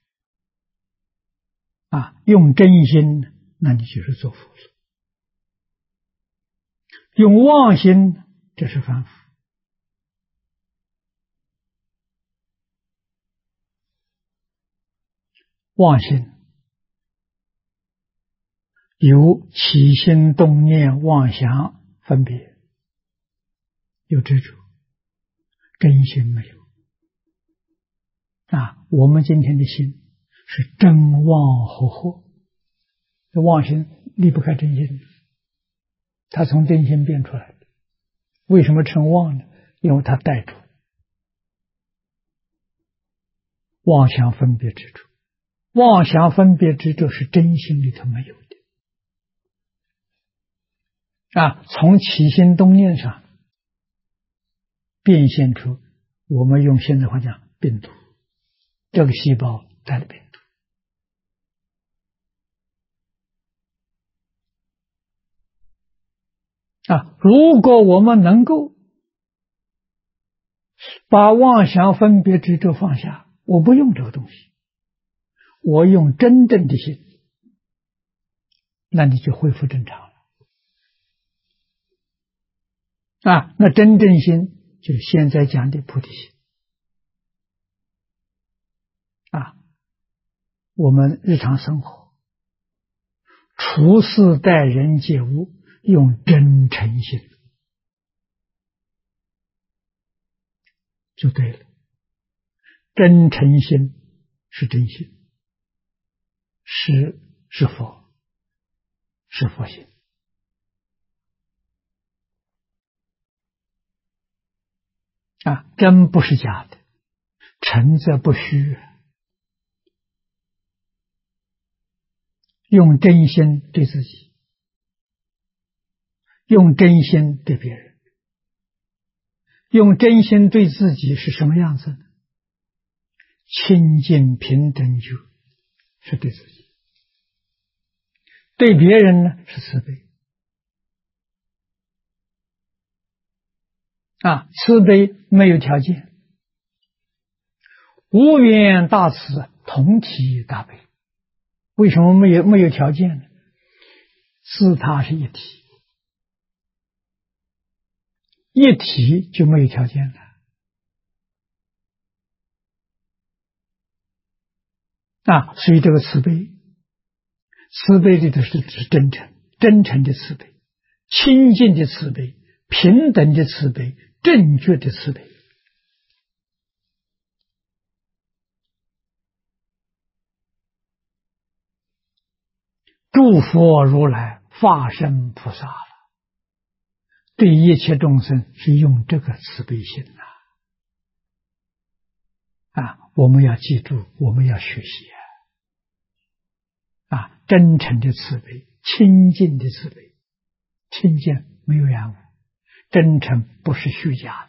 用真心，那你就是做佛了。用妄心，这是凡夫。妄心有起心动念、妄想、分别，有执着，真心没有。我们今天的心是真妄合合，这妄心离不开真心，它从真心变出来的。为什么称妄呢？因为它带着妄想分别执着，妄想分别执着是真心里头没有的。从起心动念上变现出，我们用现在话讲病毒，这个细胞带了病毒。如果我们能够把妄想分别执着放下，我不用这个东西，我用真正的心，那你就恢复正常了。那真正心就是现在讲的菩提心。我们日常生活处事待人接物，用真诚心就对了。真诚心是真心，是佛，是佛心。真不是假的，诚则不虚。用真心对自己，用真心对别人。用真心对自己是什么样子呢？清净平等觉，是对自己；对别人呢，是慈悲。慈悲没有条件，无缘大慈，同体大悲。为什么没有条件呢？自他是一体， 一体就没有条件了。所以这个慈悲，慈悲里头是指真诚，真诚的慈悲，清净的慈悲，平等的慈悲，正确的慈悲。诸佛如来化身菩萨了，对一切众生是用这个慈悲心我们要记住，我们要学习真诚的慈悲，清净的慈悲，清净没有染污，真诚不是虚假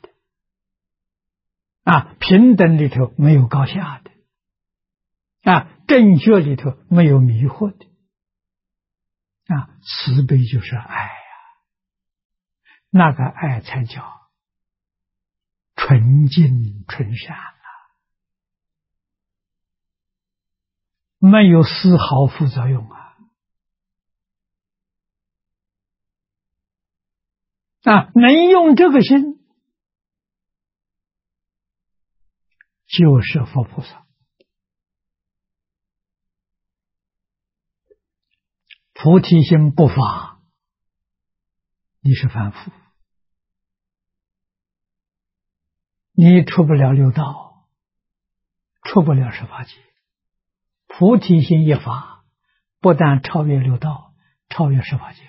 的平等里头没有高下的正确里头没有迷惑的慈悲就是爱那个爱才叫纯净纯善没有丝毫副作用能用这个心就是佛菩萨。菩提心不发，你是凡夫，你出不了六道，出不了十法界。菩提心一发，不但超越六道，超越十法界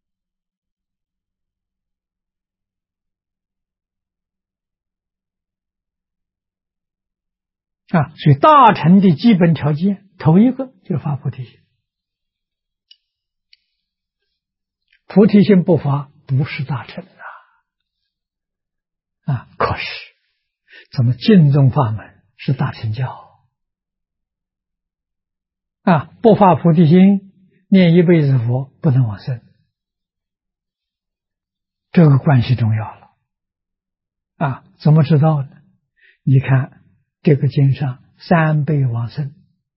了所以大乘的基本条件，头一个就是发菩提心。菩提心不发，不是大乘可是咱们净宗法门是大乘教不发菩提心，念一辈子佛不能往生，这个关系重要了怎么知道呢？你看这个经上三辈往生，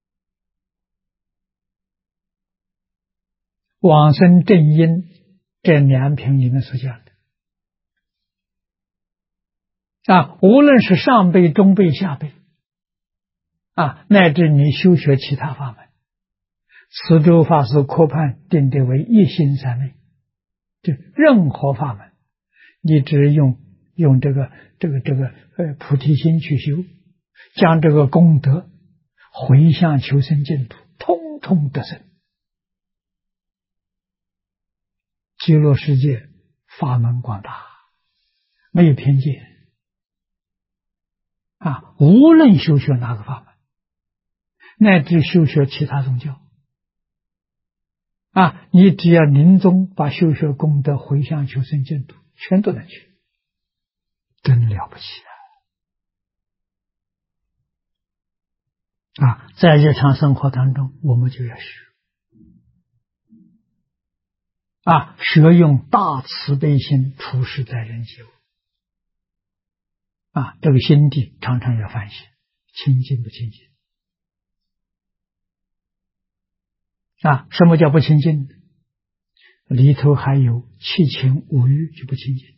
往生正因这两品里面所讲的无论是上辈、中辈、下辈乃至你修学其他法门，慈州法师科判定的为一心三昧，就任何法门，你只用这个菩提心去修，将这个功德回向求生净土，通通得生。极乐世界法门广大，没有偏见无论修学哪个法门，乃至修学其他宗教你只要临终把修学功德回向求生净土，全都能去，真了不起在日常生活当中，我们就要学学用大慈悲心处事在人间这个心地常常要反省，清净不清净什么叫不清净？里头还有七情五欲就不清净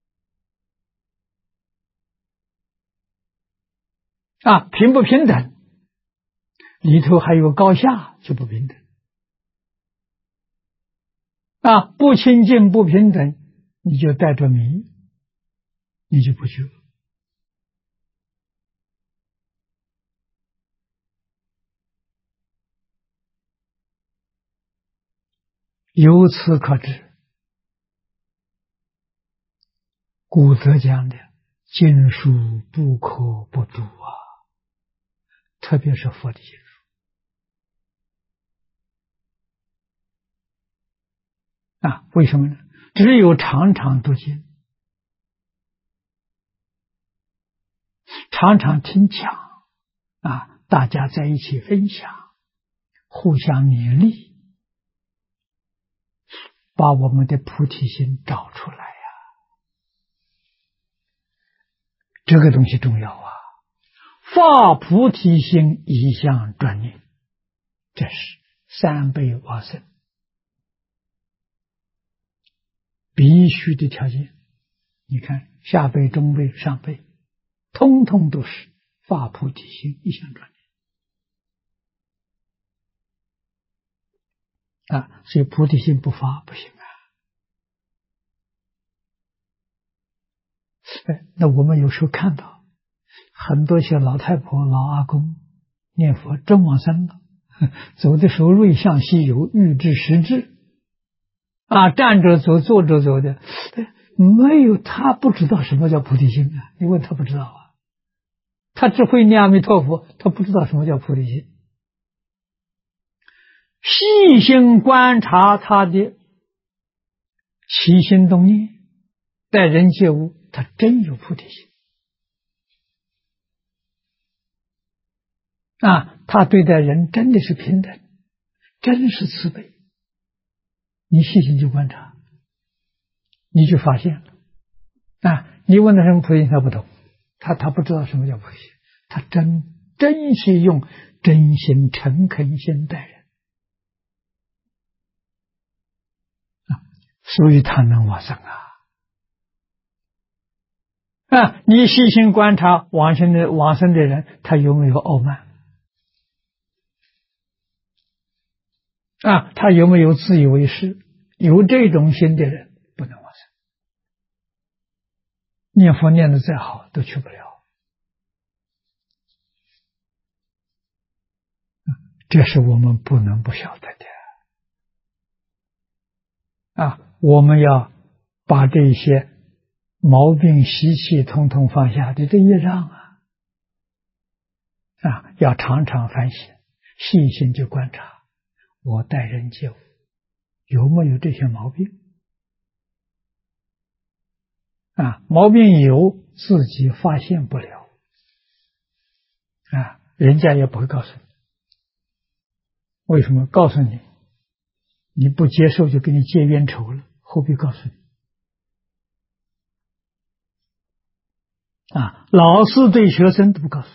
平不平等？里头还有高下就不平等不清净不平等，你就带着迷，你就不觉。由此可知，古德讲的经书不可不读特别是佛的经书为什么呢？只有常常读经，常常听讲大家在一起分享，互相勉励，把我们的菩提心找出来这个东西重要发菩提心一向专念，这是三辈往生必须的条件， 你看下辈、中辈、上辈，通通都是发菩提心，一向专念所以菩提心不发不行啊。那我们有时候看到很多些老太婆、老阿公念佛真往生了，走的时候瑞相西游，欲知时至站着走、坐着走的，没有，他不知道什么叫菩提心啊！你问他不知道啊，他只会念阿弥陀佛，他不知道什么叫菩提心。细心观察他的起心动念，待人接物，他真有菩提心他对待人真的是平等，真是慈悲。你细心去观察，你就发现了你问他什么菩提心，他不懂，他不知道什么叫菩提心，他真是用真心诚恳心待人所以他能往生你细心观察往生的人，他有没有傲慢他有没有自以为是？有这种心的人不能往生，念佛念得再好都去不了这是我们不能不晓得的我们要把这些毛病习气统统放下，这业障要常常反省，细心去观察我待人接物有没有这些毛病毛病有，自己发现不了人家也不会告诉你。为什么？告诉你你不接受就给你结冤仇了，何必告诉你老师对学生都不告诉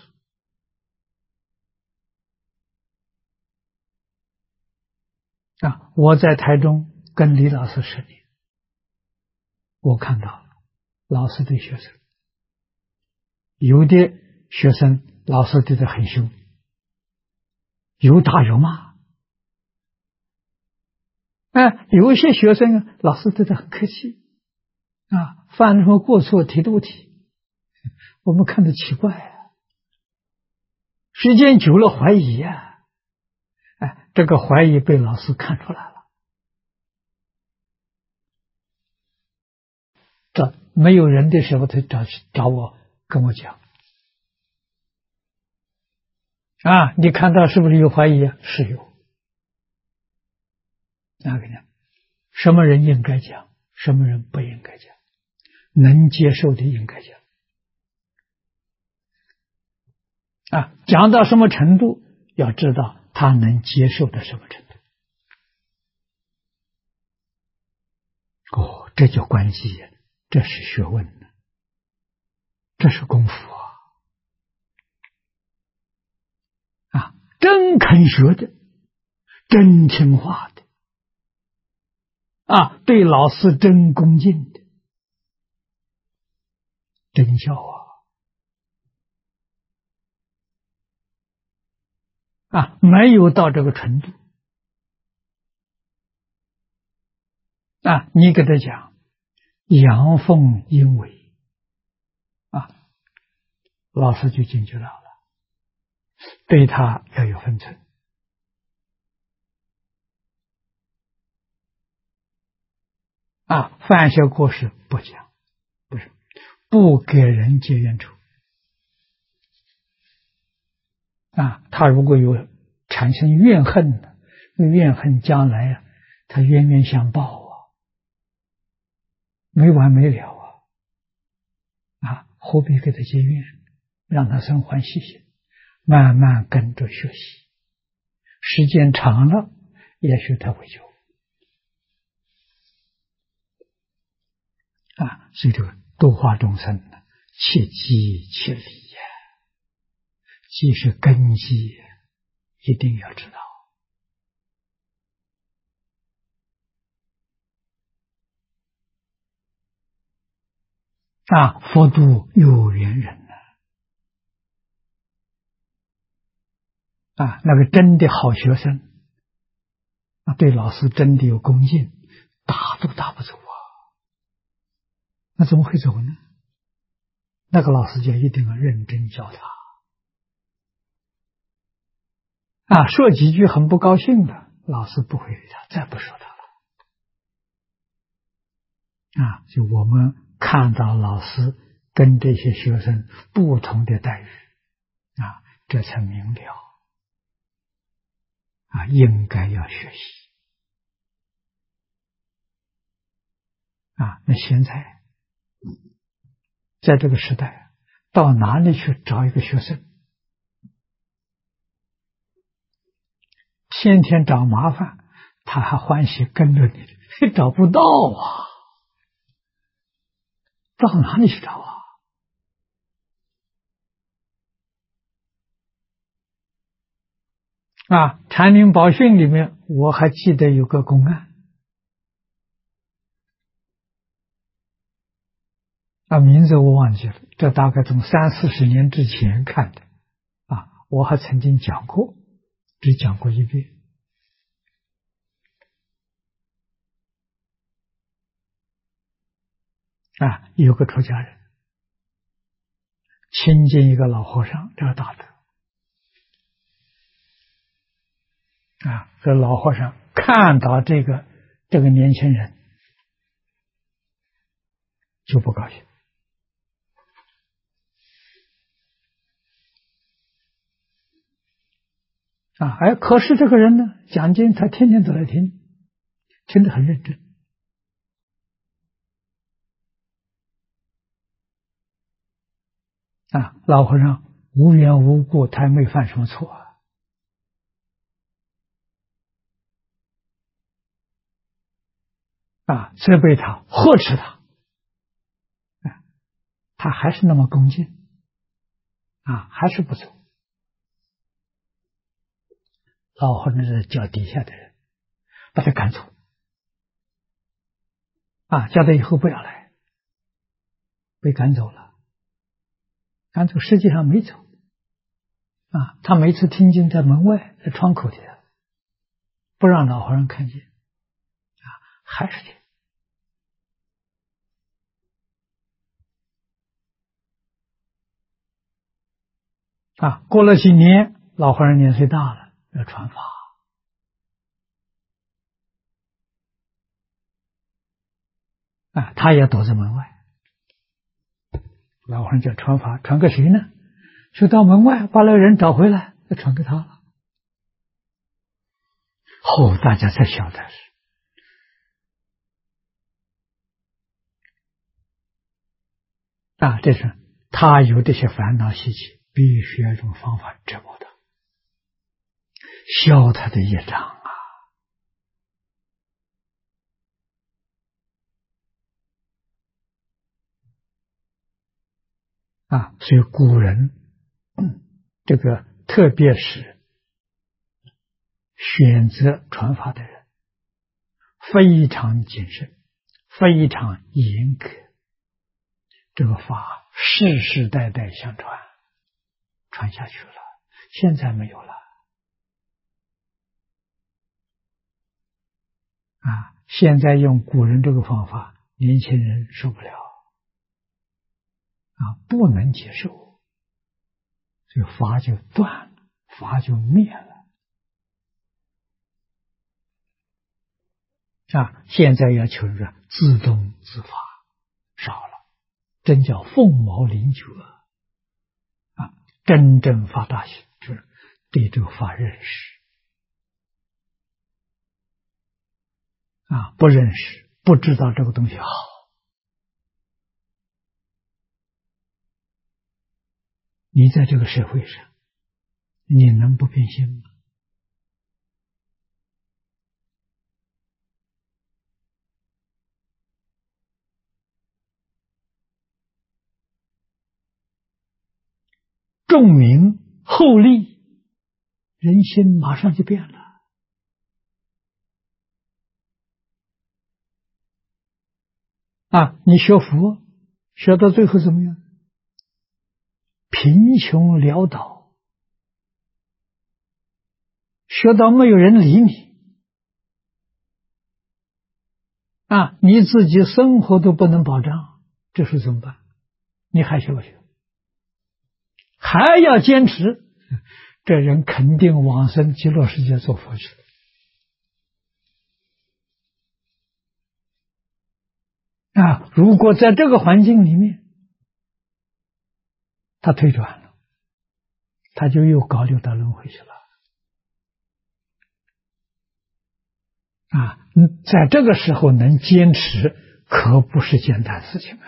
我在台中跟李老师10年，我看到老师对学生，有的学生老师对他很凶，有打有骂有一些学生老师对他很客气犯什么过错提都不提，我们看着奇怪时间久了怀疑这个怀疑被老师看出来了，这没有人的时候他找我跟我讲你看到是不是有怀疑是有跟你讲什么人应该讲，什么人不应该讲，能接受的应该讲讲到什么程度，要知道他能接受到什么程度这叫关系这是学问这是功夫真肯学的，真听话的对老师真恭敬的，真孝没有到这个程度你给他讲阳奉阴违老师就警觉到了，对他要有分寸犯下过失不讲，不是不给人结冤仇他如果有产生怨恨的，怨恨将来他冤冤相报没完没了何必给他结怨，让他生欢喜心，慢慢跟着学习，时间长了也许他会有所以这个度化众生切机切理既是根基一定要知道佛度有缘人那个真的好学生对老师真的有恭敬，打都打不走那怎么会走呢？那个老师就一定要认真教他说几句很不高兴的，老师不会理他，再不说他了就我们看到老师跟这些学生不同的待遇这才明了应该要学习那现在在这个时代，到哪里去找一个学生？天天找麻烦，他还欢喜跟着你，找不到到哪里去找禅林宝训里面，我还记得有个公案名字我忘记了，这大概从30-40年之前看的我还曾经讲过，只讲过一遍有个出家人亲近一个老和尚，这个大德这老和尚看到这个年轻人就不高兴可是这个人呢，讲经他天天都来听，听得很认真老和尚无缘无故，他没犯什么错责备他，呵斥他他还是那么恭敬还是不走。老和尚是叫底下的人把他赶走叫他以后不要来，被赶走了。赶走实际上没走他每次听经在门外，在窗口底下，不让老和尚看见还是听过了几年，老和尚年岁大了，要传法他也躲在门外。老和尚叫传法，传给谁呢？就到门外把那个人找回来，再传给他了。大家才晓得这是他有这些烦恼习气，必须要用方法折磨他，消他的业障所以古人这个特别是选择传法的人非常谨慎，非常严格，这个法世世代代相传，传下去了，现在没有了现在用古人这个方法，年轻人受不了不能接受，这个法就断了，法就灭了现在要求人自动自发少了，真叫凤毛麟角真正发大心，就是对这个法认识不认识，不知道这个东西好，你在这个社会上，你能不变心吗？重名厚利，人心马上就变了你学佛学到最后怎么样？贫穷潦倒，学到没有人理你啊，你自己生活都不能保障，这时候怎么办？你还学不学？还要坚持，这人肯定往生极乐世界做佛去了啊！如果在这个环境里面，他退转了，他就又搞六道轮回去了啊！在这个时候能坚持，可不是简单事情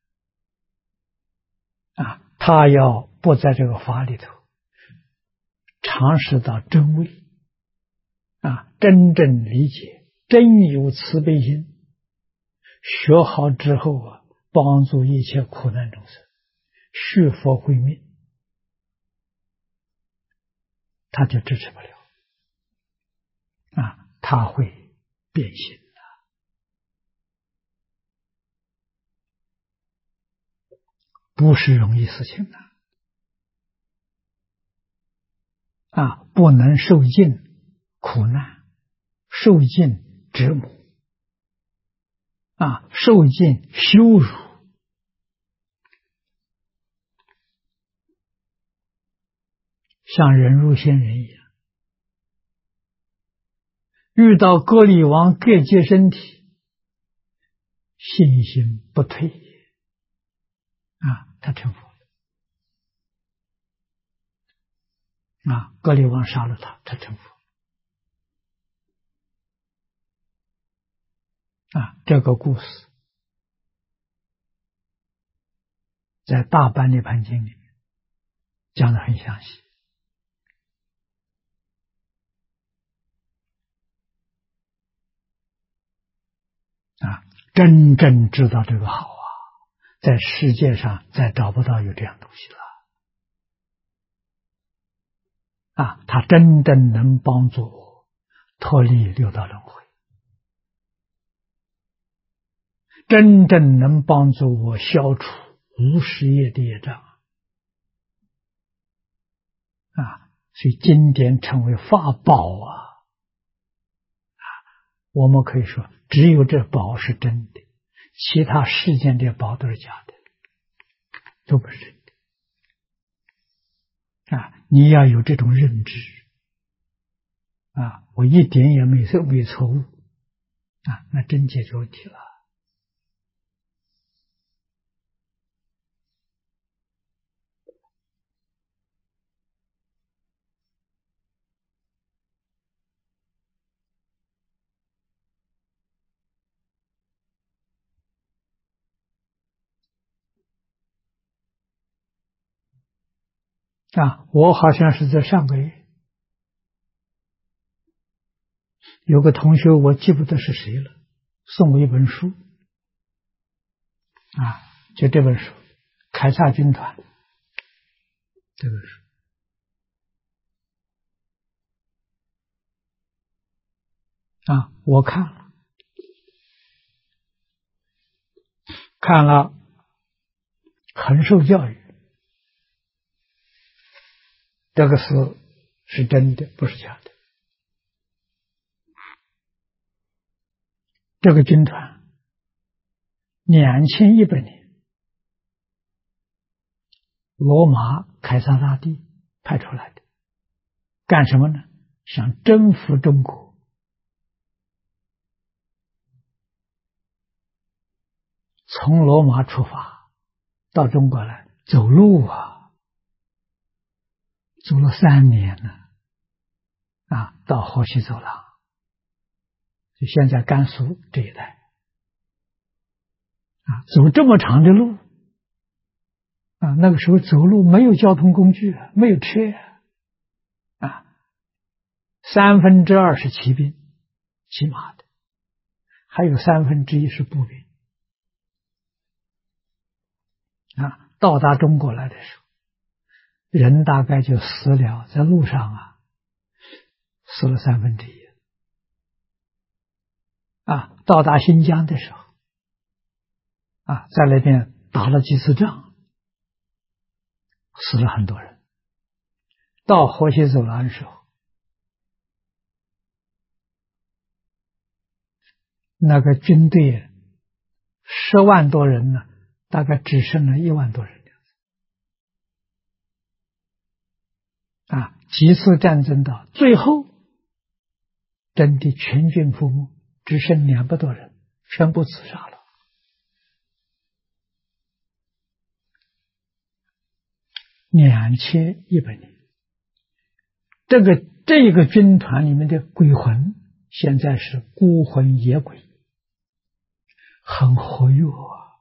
啊！他要不在这个法里头尝试到真味啊，真正理解，真有慈悲心，学好之后啊，帮助一切苦难众生续佛慧命，他就支持不了啊，他会变心的，不是容易事情的啊，不能受尽苦难，受尽折磨啊，受尽羞辱，像忍辱仙人一样，遇到割礼王各界身体，信心不退啊，他成佛了啊，割礼王杀了他，他成佛啊。这个故事在大般涅盘经里面讲得很详细啊，真正知道这个好啊，在世界上再找不到有这样东西了啊！它真正能帮助我脱离六道轮回，真正能帮助我消除无始业的业障啊！所以经典称为法宝啊！我们可以说，只有这宝是真的，其他世间的宝都是假的，都不是真的啊！你要有这种认知啊，我一点也没错误啊，那真解决问题了啊！我好像是在上个月有个同学，我记不得是谁了，送我一本书啊，就这本书《凯撒军团》这本书啊，我看了，很受教育，这个是真的，不是假的。这个军团2100年，罗马凯撒大帝派出来的，干什么呢？想征服中国。从罗马出发到中国来，走路啊，走了3年呢，啊，到河西走廊，就现在甘肃这一带，啊，走这么长的路，啊，那个时候走路没有交通工具，没有车，啊2/3是骑兵，骑马的，还有1/3是步兵，啊，到达中国来的时候，人大概就死了，在路上啊，死了1/3，啊，到达新疆的时候，啊，在那边打了几次仗，死了很多人。到河西走廊的时候，那个军队10万多人呢，大概只剩了1万多人。几次战争到最后，真的全军覆没，只剩200多人，全部自杀了。2100年，这个军团里面的鬼魂，现在是孤魂野鬼，很活跃啊！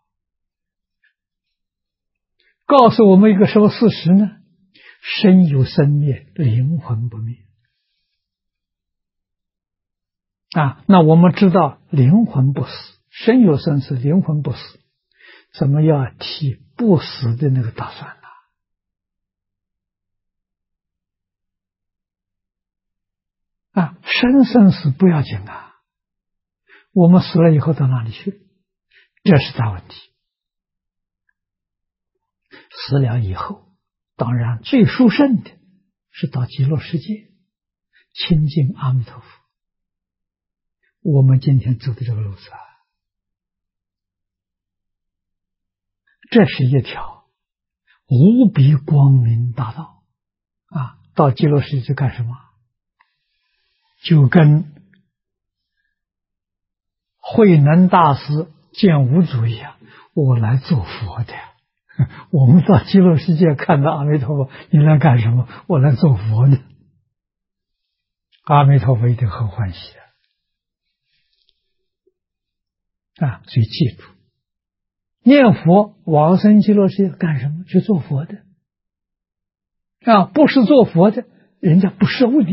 告诉我们一个什么事实呢？身有生灭，灵魂不灭。那我们知道灵魂不死，身有生死，灵魂不死，怎么要替不死的那个打算呢？生死不要紧啊，我们死了以后到哪里去？这是大问题。死了以后，当然最殊胜的是到极乐世界亲近阿弥陀佛。我们今天走的这个路子这是一条无比光明大道到极乐世界干什么？就跟慧能大师见五祖一样，我来做佛的。我们到极乐世界看到阿弥陀佛，你来干什么？我来做佛的。阿弥陀佛一定很欢喜所以记住，念佛往生极乐世界干什么？去做佛的不是做佛的，人家不收你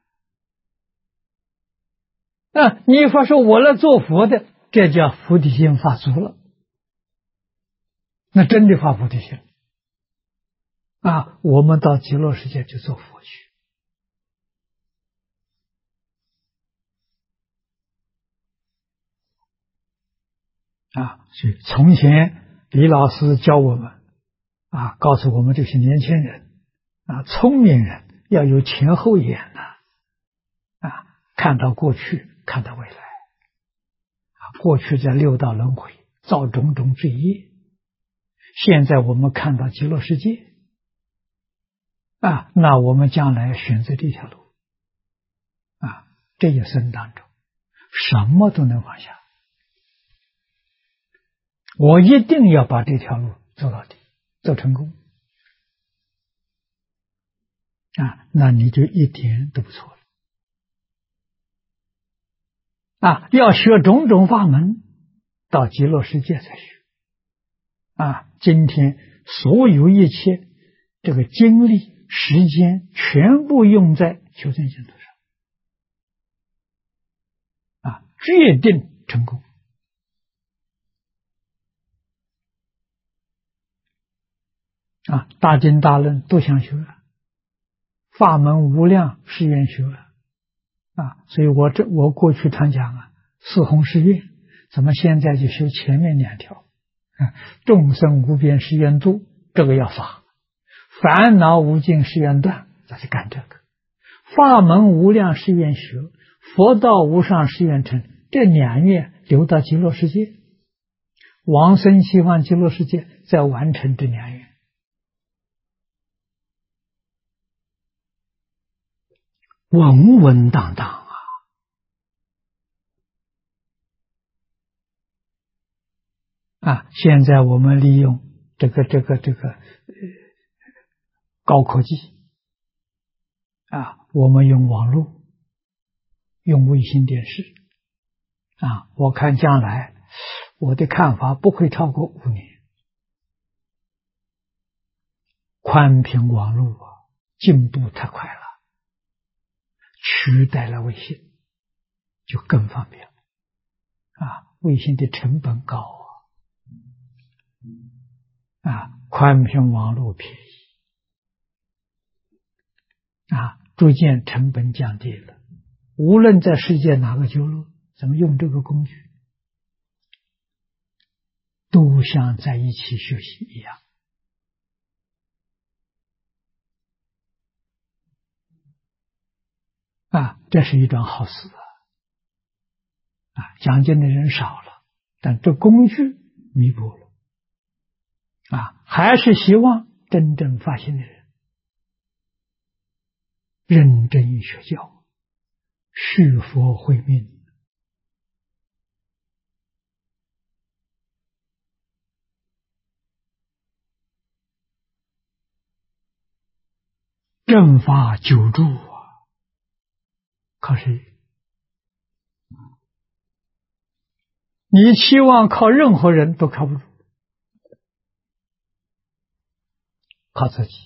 你一说我来做佛的，这叫菩提心发足了，那真的发菩提心我们到极乐世界去做佛去所以从前李老师教我们告诉我们这些年轻人聪明人要有前后眼看到过去，看到未来过去在六道轮回造种种罪业，现在我们看到极乐世界那我们将来选择这条路这一生当中什么都能放下，我一定要把这条路走到底，走成功那你就一点都不错了要学种种法门，到极乐世界才学今天所有一切这个精力时间全部用在求证净土上决定成功大经大论都想学法门无量誓愿学所以我过去常讲四弘誓愿，怎么现在就修前面2条众生无边誓愿度，这个要发；烦恼无尽誓愿断，咱就干这个；法门无量誓愿学，佛道无上誓愿成，这2愿留到极乐世界，往生西方极乐世界再完成这2愿。稳稳当当现在我们利用这个高科技我们用网络，用卫星电视我看将来我的看法不会超过5年，宽频网络进步太快了，取代了卫星，就更方便了卫星的成本高宽频网络便宜逐渐成本降低了。无论在世界哪个角落，怎么用这个工具，都就像在一起学习一样。这是一桩好事讲经的人少了，但这工具弥补了还是希望真正发心的人认真学教，续佛慧命。正法久住靠谁？你期望靠任何人都靠不住，靠自己。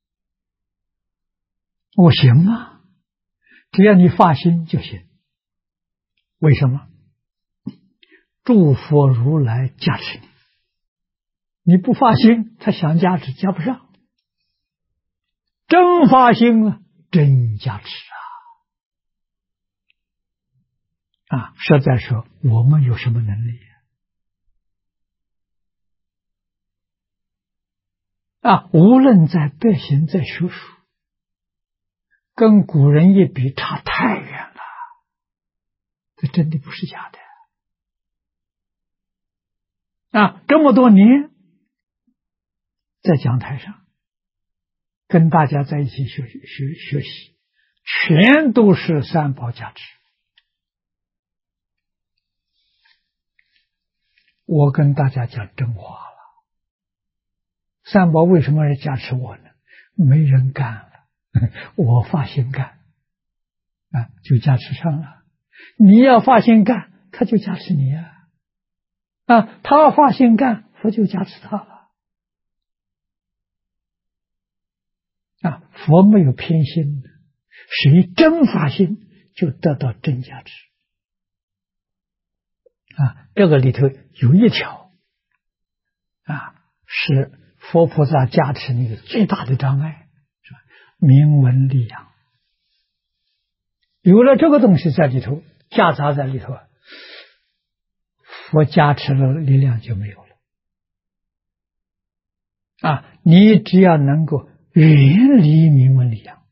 我行吗？只要你发心就行。为什么？诸佛如来加持你，你不发心，他想加持加不上。真发心了，真加持实在说，我们有什么能力无论在百行，在学术，跟古人一比，差太远了。这真的不是假的这么多年在讲台上跟大家在一起学习，全都是三宝加持。我跟大家讲真话了，三宝为什么要加持我呢？没人干了，我发心干就加持上了。你要发心干，他就加持你他发心干，佛就加持他了佛没有偏心的，谁真发心就得到真加持这个里头有一条是佛菩萨加持那个最大的障碍，是吧？名闻利养，有了这个东西在里头，夹杂在里头佛加持的力量就没有了你只要能够远离名闻利养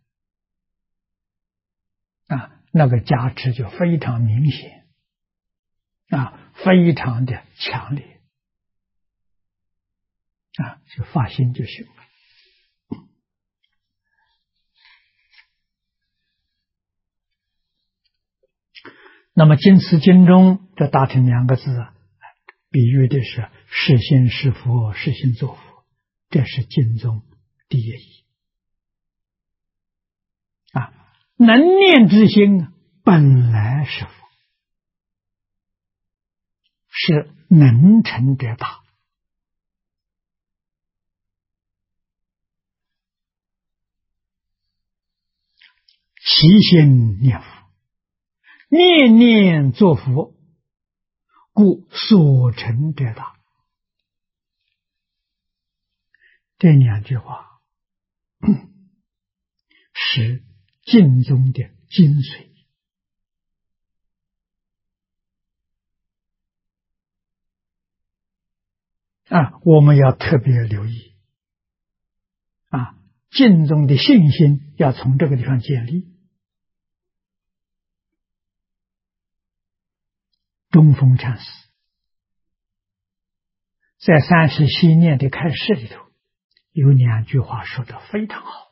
那个加持就非常明显非常的强烈就发心就行了。那么经词经中这大乘两个字比喻的是是心是佛，是心作佛，这是经中第一义能念之心本来是佛，是能成者大其心念佛，念念作佛，故所成者大。这两句话是经中的精髓我们要特别留意经中的信心要从这个地方建立。中峰禅师在37念的开示里头有两句话说得非常好，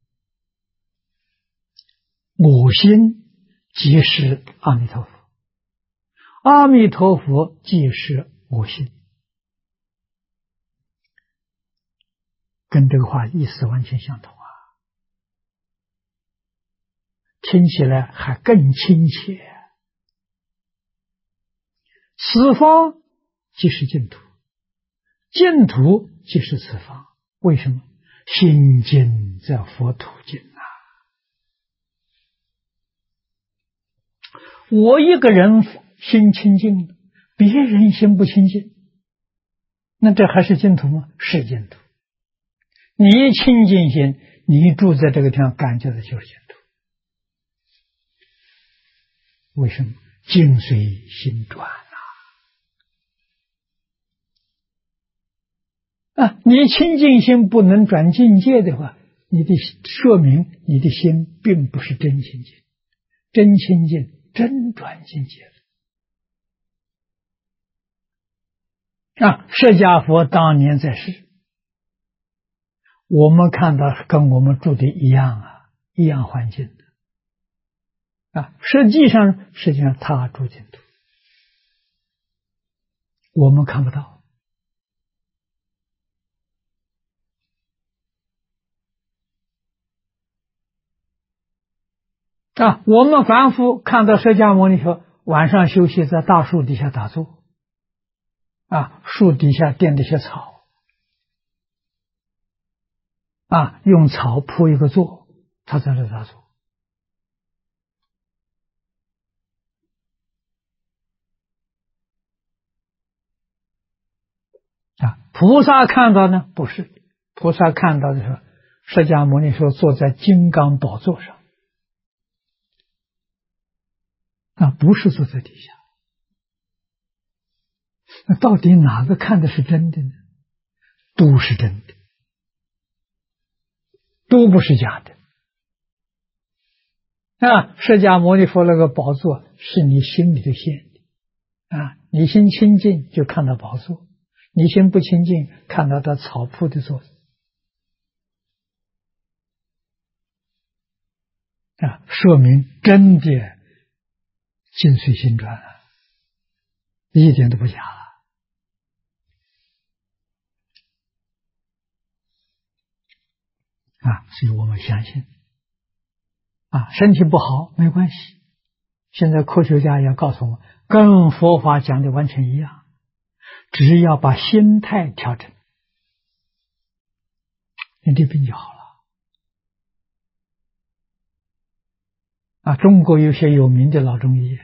我心即是阿弥陀佛，阿弥陀佛即是我心，跟这个话意思完全相同听起来还更亲切。此方即是净土，净土即是此方。为什么？心净则佛土净我一个人心清净，别人心不清净，那这还是净土吗？是净土。你清净心，你住在这个地方感觉的就是净土。为什么？境随心转你清净心不能转境界的话，说明你的心并不是真清净，真清净真转境界了。释迦佛当年在世，我们看到跟我们住的一样一样环境的实际上他住净土，我们看不到我们凡夫看到释迦牟尼佛晚上休息在大树底下打坐树底下垫着些草用草铺一个座，他在这打坐菩萨看到呢不是，菩萨看到的是释迦牟尼佛坐在金刚宝座上不是坐在底下。那到底哪个看的是真的呢？都是真的，都不是假的释迦牟尼佛那个宝座是你心里头现的你心清净就看到宝座，你心不清净看到他草铺的座子说明真的尽随心转一点都不假所以我们相信身体不好没关系，现在科学家也告诉我们跟佛法讲的完全一样，只要把心态调整，你的病就好了中国有些有名的老中医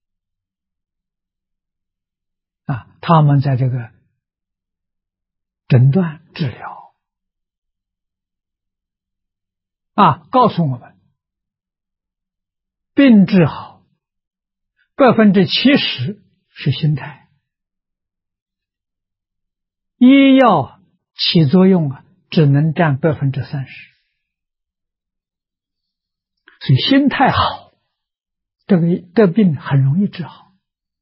他们在这个诊断治疗告诉我们病治好70%是心态，医药起作用只能占30%，所以心态好，这病很容易治好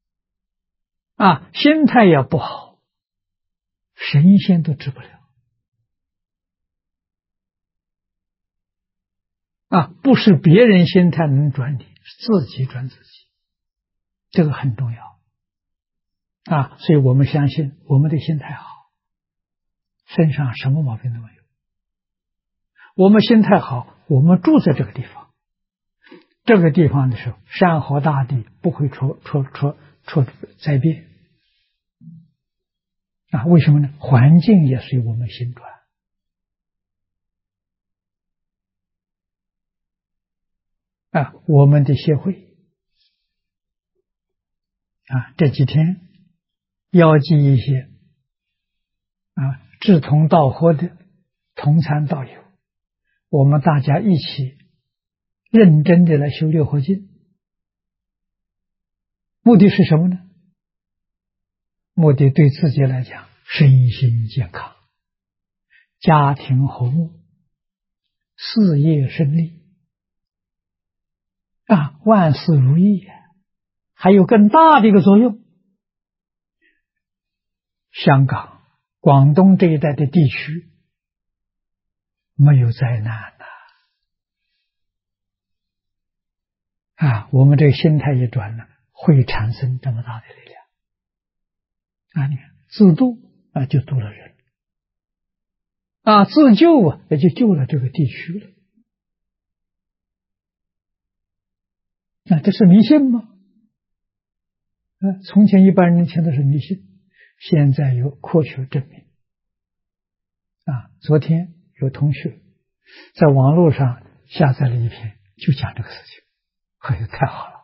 心态也不好，神仙都治不了不是别人心态能转你，是自己转自己，这个很重要所以我们相信我们的心态好，身上什么毛病都没有。我们心态好，我们住在这个地方，这个地方的时候山河大地不会出灾变为什么呢？环境也随我们心转我们的协会这几天邀集一些志同道合的同参道友，我们大家一起认真的来修六合敬，目的是什么呢？目的对自己来讲身心健康，家庭和睦，事业顺利万事如意，还有更大的一个作用，香港、广东这一带的地区没有灾难我们这个心态一转呢，会产生这么大的力量你看自度就度了人自救也就救了这个地区了这是迷信吗？从前一般人听的是迷信，现在有科学证明昨天有同学在网络上下载了一篇，就讲这个事情，太好了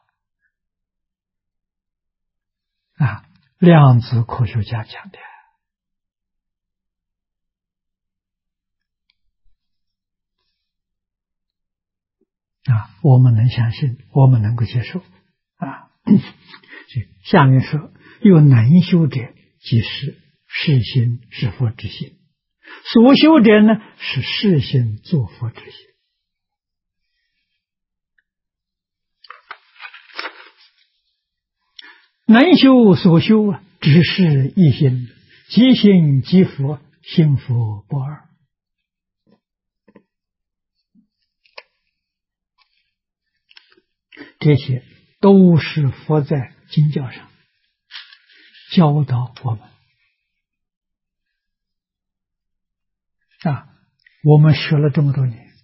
量子科学家讲的我们能相信，我们能够接受下面说，又能修者，即是是心是佛之心所修点呢是世心作佛之心。能修所修啊，只是一心，即心即佛，心佛不二。这些都是佛在经教上教导我们啊。我们学了这么多年，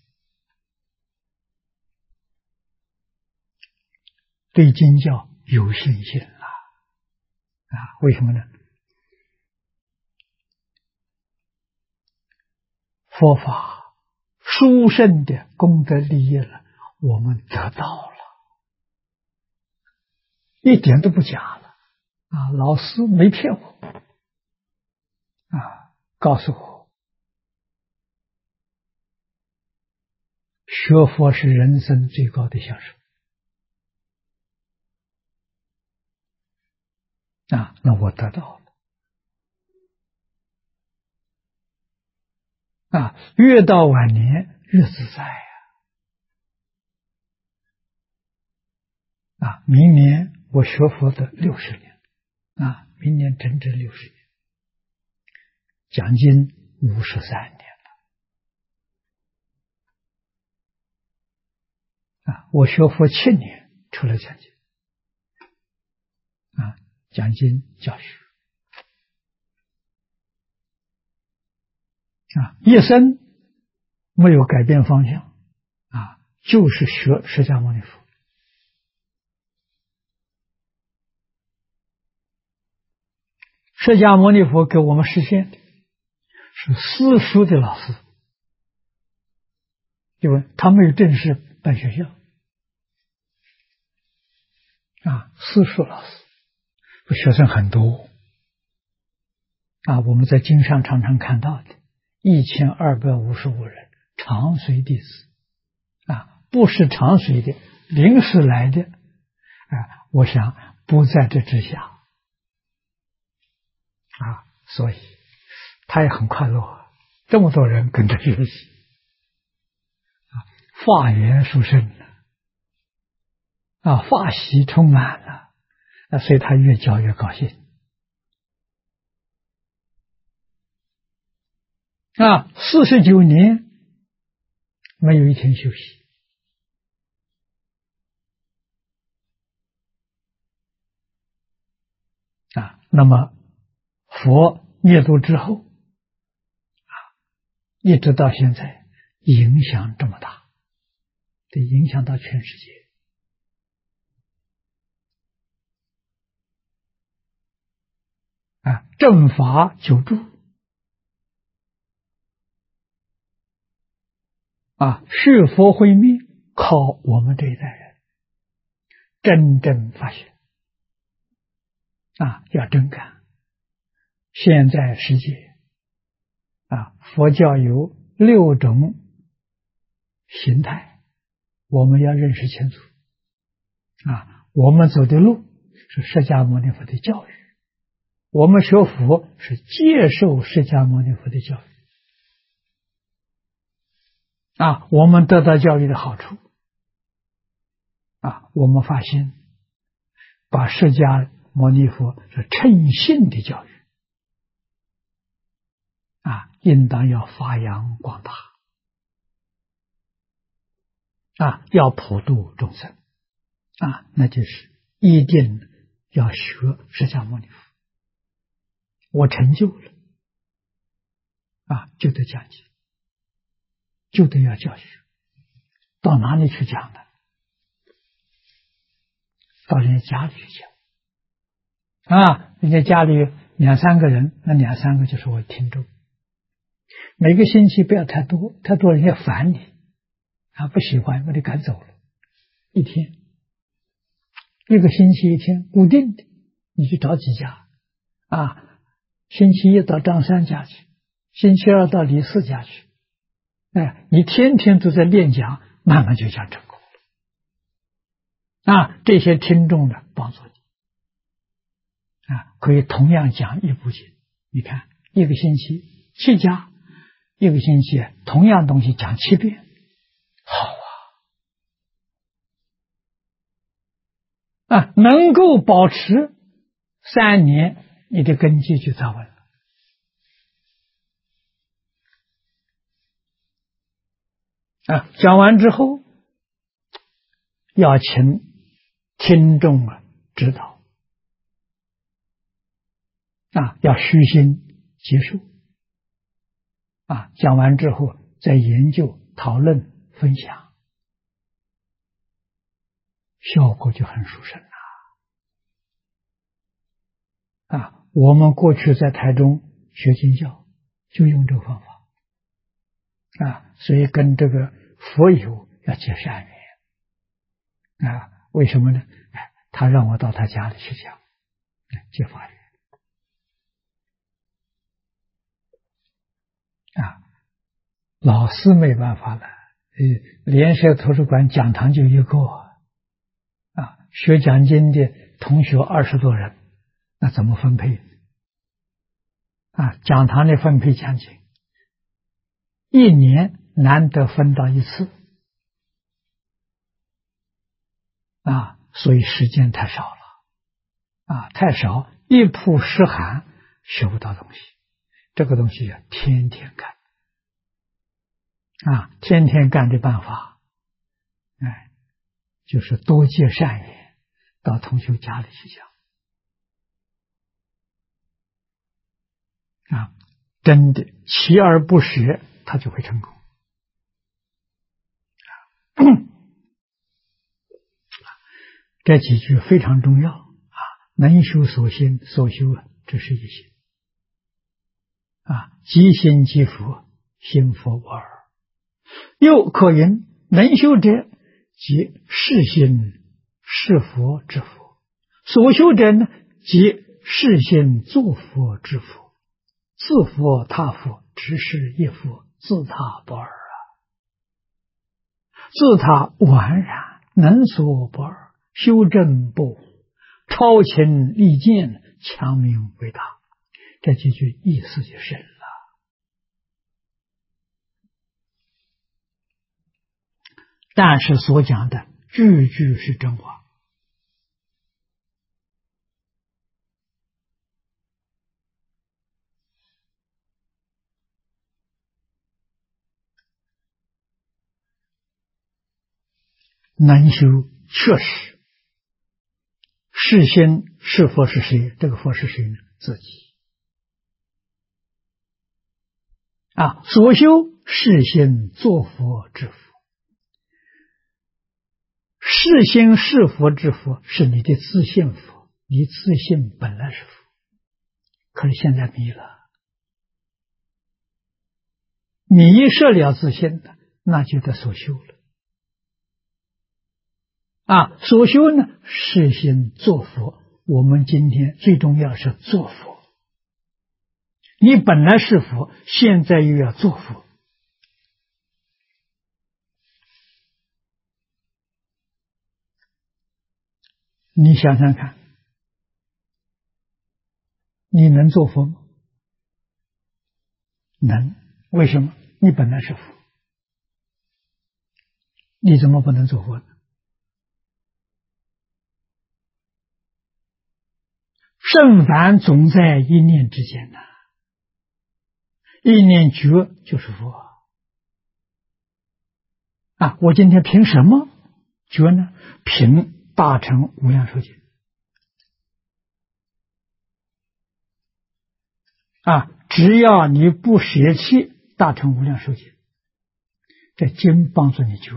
对经教有信心了啊？为什么呢？佛法殊胜的功德利益了，我们得到了，一点都不假了啊！老师没骗我啊，告诉我，学佛是人生最高的享受啊！那我得到了啊！越到晚年越自在啊！明年我学佛的60年啊，明年整整60年，讲经53年了啊！我学佛7年，出来讲经啊，讲经教学啊，一生没有改变方向啊，就是学释迦牟尼佛。释迦牟尼佛给我们实现的是私塾的老师，因为他没有正式办学校啊，私塾老师学生很多啊，我们在经上常常看到的1255人常随弟子啊，不是常随的，临时来的啊，我想不在这之下啊，所以他也很快乐，这么多人跟着学习啊，法缘殊胜了啊，法喜充满了啊，所以他越教越高兴啊，49年没有一天休息啊。那么佛灭度之后啊，一直到现在影响这么大，得影响到全世界啊，正法久住啊，学佛慧命，靠我们这一代人真正发现啊，要真干。现在世界啊，佛教有6种形态，我们要认识清楚啊。我们走的路是释迦牟尼佛的教育，我们学佛是接受释迦牟尼佛的教育啊。我们得到教育的好处啊，我们发现把释迦牟尼佛是称性的教育啊，应当要发扬光大啊，要普度众生啊，那就是一定要学释迦牟尼佛。我成就了啊，就得讲经，就得要教学，到哪里去讲呢？到人家家里去讲啊，人家家里2、3个人，那2、3个就是我听众。每个星期不要太多，太多人家烦你啊，不喜欢，把你赶走了。一天，一个星期一天固定的，你去找几家啊？星期一到张三家去，星期2到李四家去，哎，你天天都在练讲，慢慢就讲成功了啊！这些听众呢，帮助你啊，可以同样讲一部经。你看，一个星期7家， 一个星期同样东西讲7遍，好啊！能够保持3年，你的根基就站稳了。讲完之后，要请听众指导，要虚心接受。讲完之后再研究、讨论、分享，效果就很殊胜了。我们过去在台中学经教，就用这个方法。所以跟这个佛友要结善缘。为什么呢？他让我到他家里去讲，结法缘。老师没办法了，莲社图书馆讲堂就一个，学讲经的同学20多人，那怎么分配？讲堂里分配讲经，1年难得分到1次，所以时间太少了，太少，一曝十寒，学不到东西。这个东西要天天干，天天干的办法，就是多结善缘，到同学家里去讲，真的锲而不舍，他就会成功。这几句非常重要，能修所心，所修这是一心，即心即佛，心佛无二。又可云：能修者，即是心是佛之佛；所修者呢，即是心作佛之佛。自佛他佛，只是一佛，自他不二自他宛然，能所不二，修正不误，超情利剑，强明伟大。这几句意思就深了。但是所讲的句句是真话。能修确实，是心是佛是谁？这个佛是谁呢？自己。所修是心作佛之佛。是心是佛之佛，是你的自信佛，你自信本来是佛，可是现在迷了，迷失了自信的，那就得所修了。所修呢，是心作佛。我们今天最重要是做佛。你本来是佛，现在又要做佛。你想想看，你能做佛吗？能。为什么？你本来是佛，你怎么不能做佛呢？圣凡总在一念之间一念觉就是佛我今天凭什么觉呢？凭大乘无量寿经只要你不舍弃大乘无量寿经，这经帮助你觉。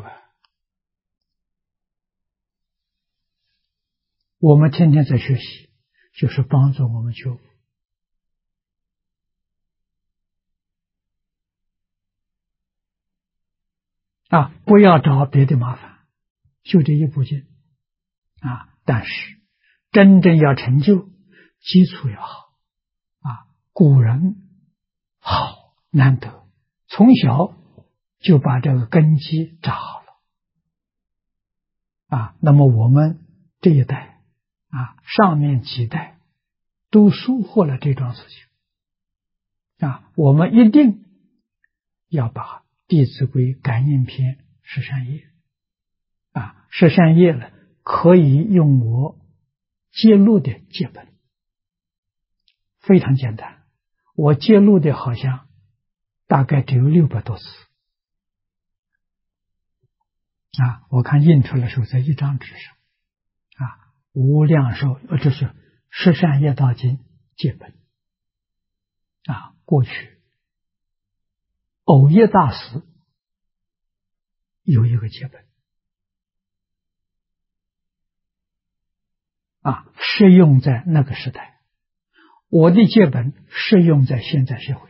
我们天天在学习，就是帮助我们觉悟不要找别的麻烦，就这一部经但是真正要成就，基础要好古人好难得，从小就把这个根基扎好了那么我们这一代上面几代都收获了这桩事情我们一定要把《弟子规》感应篇十善业十善业呢，可以用我揭露的戒本，非常简单。我揭露的好像大概只有600多字我看印出来的时候在一张纸上无量寿，这是十善业道经戒本过去藕益大师有一个戒本适用在那个时代，我的戒本适用在现在社会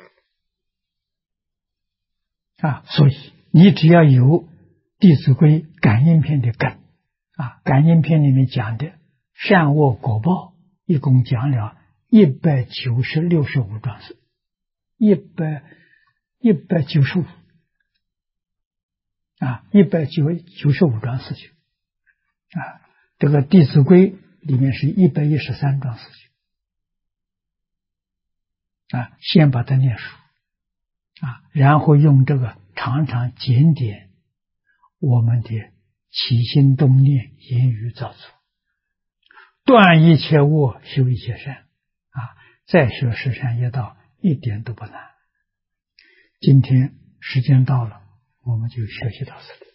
所以你只要有《弟子规》感应篇的根感应篇里面讲的善恶果报，一共讲了195桩事，195桩事情这个《弟子规》里面是113桩事情先把它念熟然后用这个常常检点我们的起心动念、言语造作，断一切恶，修一切善再学十善业道一点都不难。今天时间到了，我们就学习到这里。